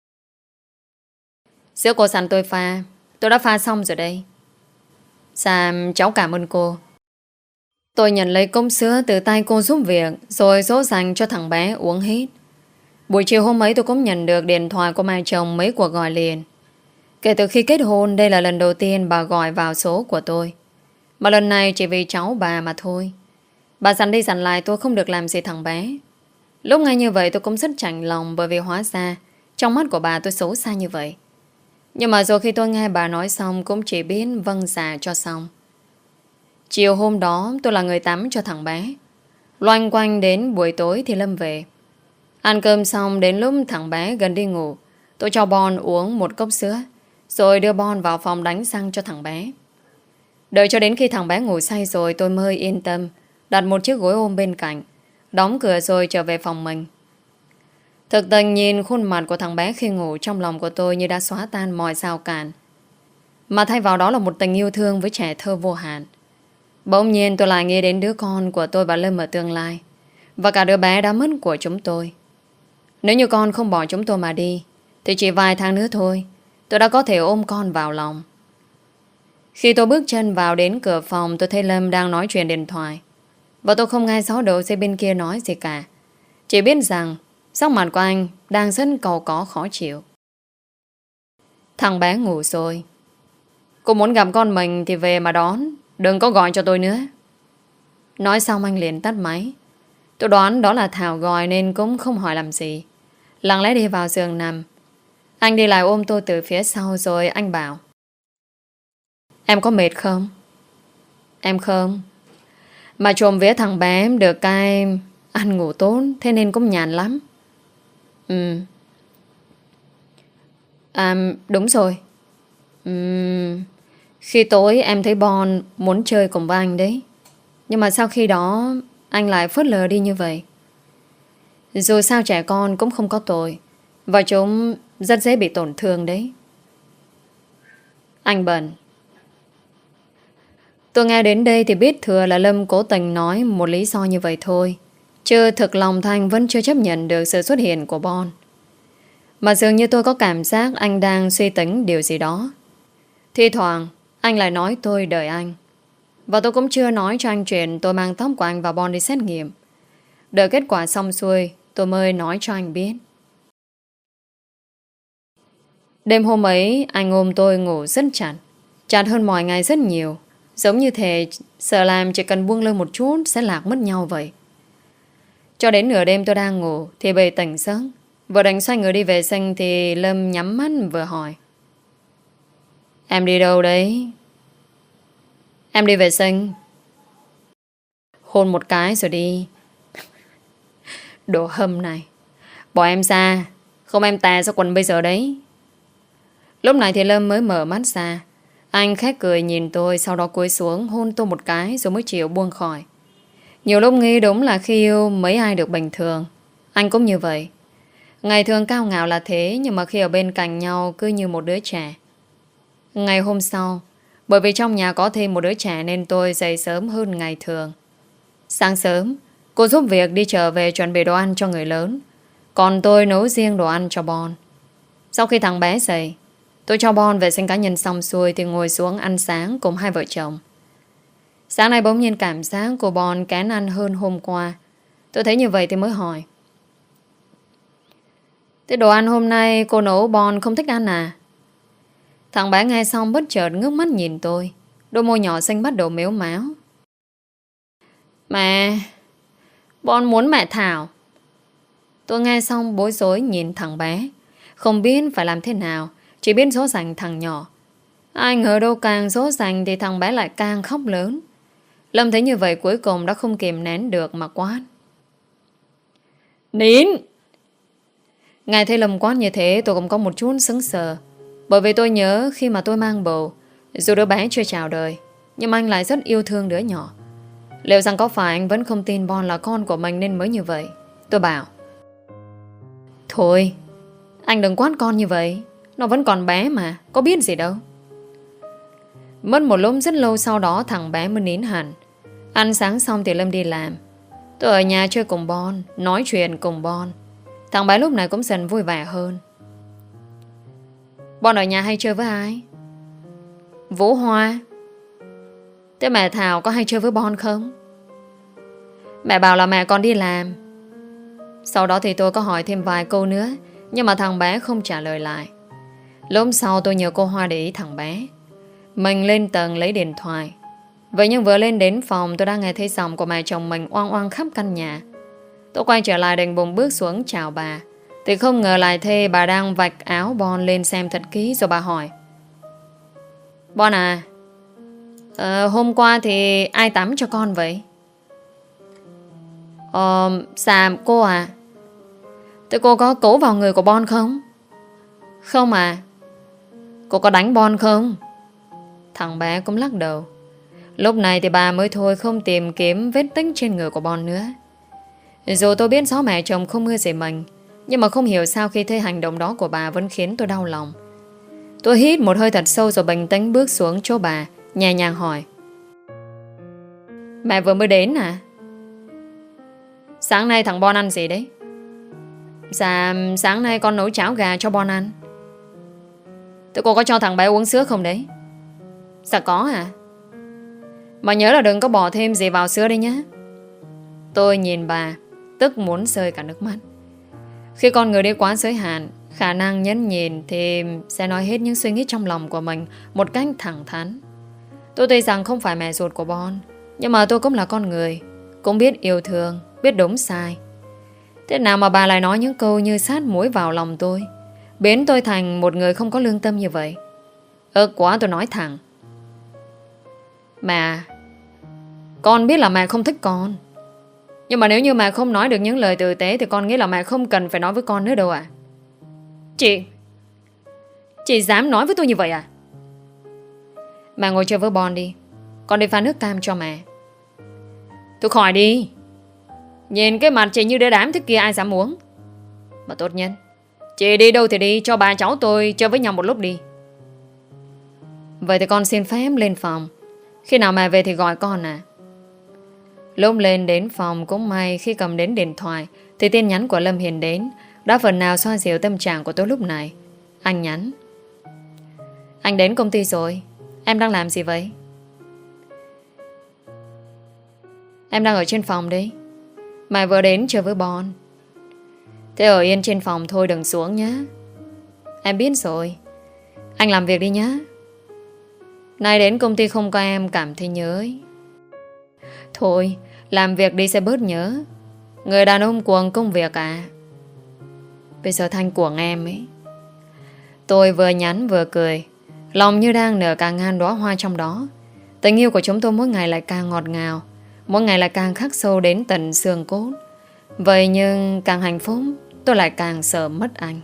Sữa cô sẵn tôi pha. Tôi đã pha xong rồi đây. Dạ, cháu cảm ơn cô. Tôi nhận lấy cốc sữa từ tay cô giúp việc, rồi dỗ dành cho thằng bé uống hết. Buổi chiều hôm ấy tôi cũng nhận được điện thoại của mẹ chồng mấy cuộc gọi liền. Kể từ khi kết hôn, đây là lần đầu tiên bà gọi vào số của tôi. Mà lần này chỉ vì cháu bà mà thôi. Bà dặn đi dặn lại tôi không được làm gì thằng bé. Lúc ngay như vậy tôi cũng rất chạnh lòng, bởi vì hóa ra trong mắt của bà tôi xấu xa như vậy. Nhưng mà rồi khi tôi nghe bà nói xong cũng chỉ biết vâng dạ cho xong. Chiều hôm đó tôi là người tắm cho thằng bé. Loanh quanh đến buổi tối thì Lâm về. Ăn cơm xong đến lúc thằng bé gần đi ngủ, tôi cho Bon uống một cốc sữa, rồi đưa Bon vào phòng đánh răng cho thằng bé. Đợi cho đến khi thằng bé ngủ say rồi tôi mới yên tâm đặt một chiếc gối ôm bên cạnh, đóng cửa rồi trở về phòng mình. Thực tình nhìn khuôn mặt của thằng bé khi ngủ, trong lòng của tôi như đã xóa tan mọi rào cản, mà thay vào đó là một tình yêu thương với trẻ thơ vô hạn. Bỗng nhiên tôi lại nghĩ đến đứa con của tôi và Lâm ở tương lai, và cả đứa bé đã mất của chúng tôi. Nếu như con không bỏ chúng tôi mà đi, thì chỉ vài tháng nữa thôi tôi đã có thể ôm con vào lòng. Khi tôi bước chân vào đến cửa phòng, tôi thấy Lâm đang nói chuyện điện thoại, và tôi không nghe rõ đầu dây bên kia nói gì cả. Chỉ biết rằng sắc mặt của anh đang rất cau có khó chịu. Thằng bé ngủ rồi. Cô muốn gặp con mình thì về mà đón, đừng có gọi cho tôi nữa. Nói xong anh liền tắt máy. Tôi đoán đó là Thảo gọi nên cũng không hỏi làm gì, lặng lẽ đi vào giường nằm. Anh đi lại ôm tôi từ phía sau rồi anh bảo: Em có mệt không? Em không. Mà trộm vía thằng bé em được cái ăn ngủ tốt, thế nên cũng nhàn lắm. Ừ. À đúng rồi. Ừ. Khi tối em thấy Bon muốn chơi cùng với anh đấy, nhưng mà sau khi đó anh lại phớt lờ đi như vậy. Dù sao trẻ con cũng không có tội, và chúng rất dễ bị tổn thương đấy. Anh bận. Tôi nghe đến đây thì biết thừa là Lâm cố tình nói một lý do như vậy thôi, chứ thực lòng Thanh vẫn chưa chấp nhận được sự xuất hiện của Bon. Mà dường như tôi có cảm giác anh đang suy tính điều gì đó. Thi thoảng anh lại nói tôi đợi anh, và tôi cũng chưa nói cho anh chuyện tôi mang tóc của anh và Bon đi xét nghiệm. Đợi kết quả xong xuôi tôi mới nói cho anh biết. Đêm hôm ấy anh ôm tôi ngủ rất chặt, chặt hơn mọi ngày rất nhiều, giống như thể sợ làm chỉ cần buông lơi một chút sẽ lạc mất nhau vậy. Cho đến nửa đêm tôi đang ngủ thì bề tỉnh giấc. Vừa đánh xoay người đi vệ sinh thì Lâm nhắm mắt vừa hỏi: Em đi đâu đấy? Em đi vệ sinh. Hôn một cái rồi đi. Đồ hâm này, bỏ em ra, không em tè ra quần bây giờ đấy. Lúc này thì Lâm mới mở mắt ra. Anh khét cười nhìn tôi, sau đó cúi xuống hôn tôi một cái rồi mới chịu buông khỏi. Nhiều lúc nghĩ đúng là khi yêu mấy ai được bình thường. Anh cũng như vậy. Ngày thường cao ngạo là thế, nhưng mà khi ở bên cạnh nhau cứ như một đứa trẻ. Ngày hôm sau, bởi vì trong nhà có thêm một đứa trẻ nên tôi dậy sớm hơn ngày thường. Sáng sớm, cô giúp việc đi chợ về chuẩn bị đồ ăn cho người lớn, còn tôi nấu riêng đồ ăn cho Bon. Sau khi thằng bé dậy, tôi cho Bon vệ sinh cá nhân xong xuôi thì ngồi xuống ăn sáng cùng hai vợ chồng. Sáng nay bỗng nhiên cảm giác của Bon kén ăn hơn hôm qua. Tôi thấy như vậy thì mới hỏi. Thế đồ ăn hôm nay cô nấu Bon không thích ăn à? Thằng bé nghe xong bất chợt ngước mắt nhìn tôi. Đôi môi nhỏ xinh bắt đầu mếu máo. Mẹ, Bon muốn mẹ Thảo. Tôi nghe xong bối rối nhìn thằng bé. Không biết phải làm thế nào. Chỉ biết dỗ dành thằng nhỏ. Ai ngờ đâu càng dỗ dành thì thằng bé lại càng khóc lớn. Lâm thấy như vậy cuối cùng đã không kìm nén được mà quát. Nín! Nghe thấy Lâm quát như thế tôi cũng có một chút sững sờ. Bởi vì tôi nhớ khi mà tôi mang bầu, dù đứa bé chưa chào đời, nhưng anh lại rất yêu thương đứa nhỏ. Liệu rằng có phải anh vẫn không tin Bon là con của mình nên mới như vậy? Tôi bảo, thôi, anh đừng quát con như vậy. Nó vẫn còn bé mà, có biết gì đâu. Mất một lúc rất lâu sau đó thằng bé mới nín hẳn. Ăn sáng xong thì Lâm đi làm. Tôi ở nhà chơi cùng Bon, nói chuyện cùng Bon. Thằng bé lúc này cũng dần vui vẻ hơn. Bon ở nhà hay chơi với ai? Vũ Hoa. Thế mẹ Thảo có hay chơi với Bon không? Mẹ bảo là mẹ còn đi làm. Sau đó thì tôi có hỏi thêm vài câu nữa, nhưng mà thằng bé không trả lời lại. Lúc sau tôi nhờ cô Hoa để ý thằng bé. Mình lên tầng lấy điện thoại. Vậy nhưng vừa lên đến phòng tôi đã nghe thấy giọng của mẹ chồng mình oang oang khắp căn nhà. Tôi quay trở lại định bụng bước xuống chào bà, thì không ngờ lại thấy bà đang vạch áo Bon lên xem thật kỹ. Rồi bà hỏi, Bon à, ờ, hôm qua thì ai tắm cho con vậy? Ờ, dạ cô à. Thế cô có cố vào người của Bon không? Không à. Cô có đánh Bon không? Thằng bé cũng lắc đầu. Lúc này thì bà mới thôi không tìm kiếm vết tích trên người của Bon nữa. Dù tôi biết rõ mẹ chồng không ưa gì mình, nhưng mà không hiểu sao khi thấy hành động đó của bà vẫn khiến tôi đau lòng. Tôi hít một hơi thật sâu rồi bình tĩnh bước xuống chỗ bà, nhẹ nhàng hỏi, mẹ vừa mới đến à? Sáng nay thằng Bon ăn gì đấy? Dạ sáng nay con nấu cháo gà cho Bon ăn. Thế cô có cho thằng bé uống sữa không đấy? Dạ có à. Mà nhớ là đừng có bỏ thêm gì vào sữa đấy nhé. Tôi nhìn bà, tức muốn rơi cả nước mắt. Khi con người đi quá giới hạn, khả năng nhẫn nhìn thì sẽ nói hết những suy nghĩ trong lòng của mình một cách thẳng thắn. Tôi thấy rằng không phải mẹ ruột của Bon, nhưng mà tôi cũng là con người, cũng biết yêu thương, biết đúng sai. Thế nào mà bà lại nói những câu như sát muối vào lòng tôi, biến tôi thành một người không có lương tâm như vậy? Ơ quá tôi nói thẳng. Mẹ, con biết là mẹ không thích con, nhưng mà nếu như mẹ không nói được những lời tử tế thì con nghĩ là mẹ không cần phải nói với con nữa đâu à? Chị Chị dám nói với tôi như vậy à? Mẹ ngồi chơi với Bon đi, con đi pha nước cam cho mẹ. Tôi khỏi đi. Nhìn cái mặt chị như đứa đám thế kia ai dám uống. Mà tốt nhất chị đi đâu thì đi, cho ba cháu tôi chơi với nhau một lúc đi. Vậy thì con xin phép lên phòng. Khi nào mẹ về thì gọi con à. Lúc lên đến phòng cũng may khi cầm đến điện thoại thì tin nhắn của Lâm Hiền đến, đã phần nào xoa dịu tâm trạng của tôi lúc này. Anh nhắn, anh đến công ty rồi. Em đang làm gì vậy? Em đang ở trên phòng đấy. Mẹ vừa đến chơi với Bon. Thế ở yên trên phòng thôi, đừng xuống nhé. Em biết rồi. Anh làm việc đi nhé. Nay đến công ty không có em cảm thấy nhớ ấy. Thôi làm việc đi sẽ bớt nhớ. Người đàn ông cuồng công việc à. Bây giờ Thanh cuồng em ấy. Tôi vừa nhắn vừa cười, lòng như đang nở cả ngàn đóa hoa trong đó. Tình yêu của chúng tôi mỗi ngày lại càng ngọt ngào, mỗi ngày lại càng khắc sâu đến tận xương cốt. Vậy nhưng càng hạnh phúc, tôi lại càng sợ mất anh.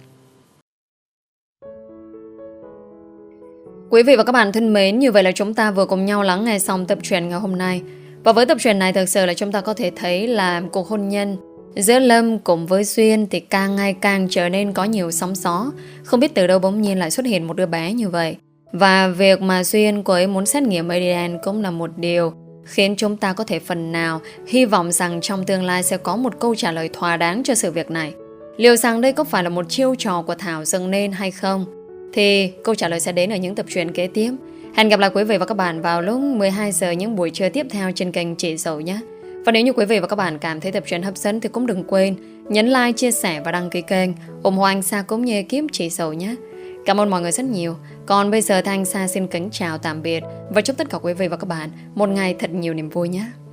Quý vị và các bạn thân mến, như vậy là chúng ta vừa cùng nhau lắng nghe xong tập truyện ngày hôm nay. Và với tập truyện này thực sự là chúng ta có thể thấy là cuộc hôn nhân giữa Lâm cùng với Duyên thì càng ngày càng trở nên có nhiều sóng gió. Không biết từ đâu bỗng nhiên lại xuất hiện một đứa bé như vậy. Và việc mà Duyên cô ấy muốn xét nghiệm a đê en cũng là một điều khiến chúng ta có thể phần nào hy vọng rằng trong tương lai sẽ có một câu trả lời thỏa đáng cho sự việc này. Liệu rằng đây có phải là một chiêu trò của Thảo dựng nên hay không? Thì câu trả lời sẽ đến ở những tập truyện kế tiếp. Hẹn gặp lại quý vị và các bạn vào lúc mười hai giờ những buổi trưa tiếp theo trên kênh Chị Dậu nhé. Và nếu như quý vị và các bạn cảm thấy tập truyện hấp dẫn thì cũng đừng quên nhấn like, chia sẻ và đăng ký kênh ủng hộ anh Sa cũng như ekip Chị Dậu nhé. Cảm ơn mọi người rất nhiều. Còn bây giờ thì anh Sa xin kính chào tạm biệt và chúc tất cả quý vị và các bạn một ngày thật nhiều niềm vui nhé.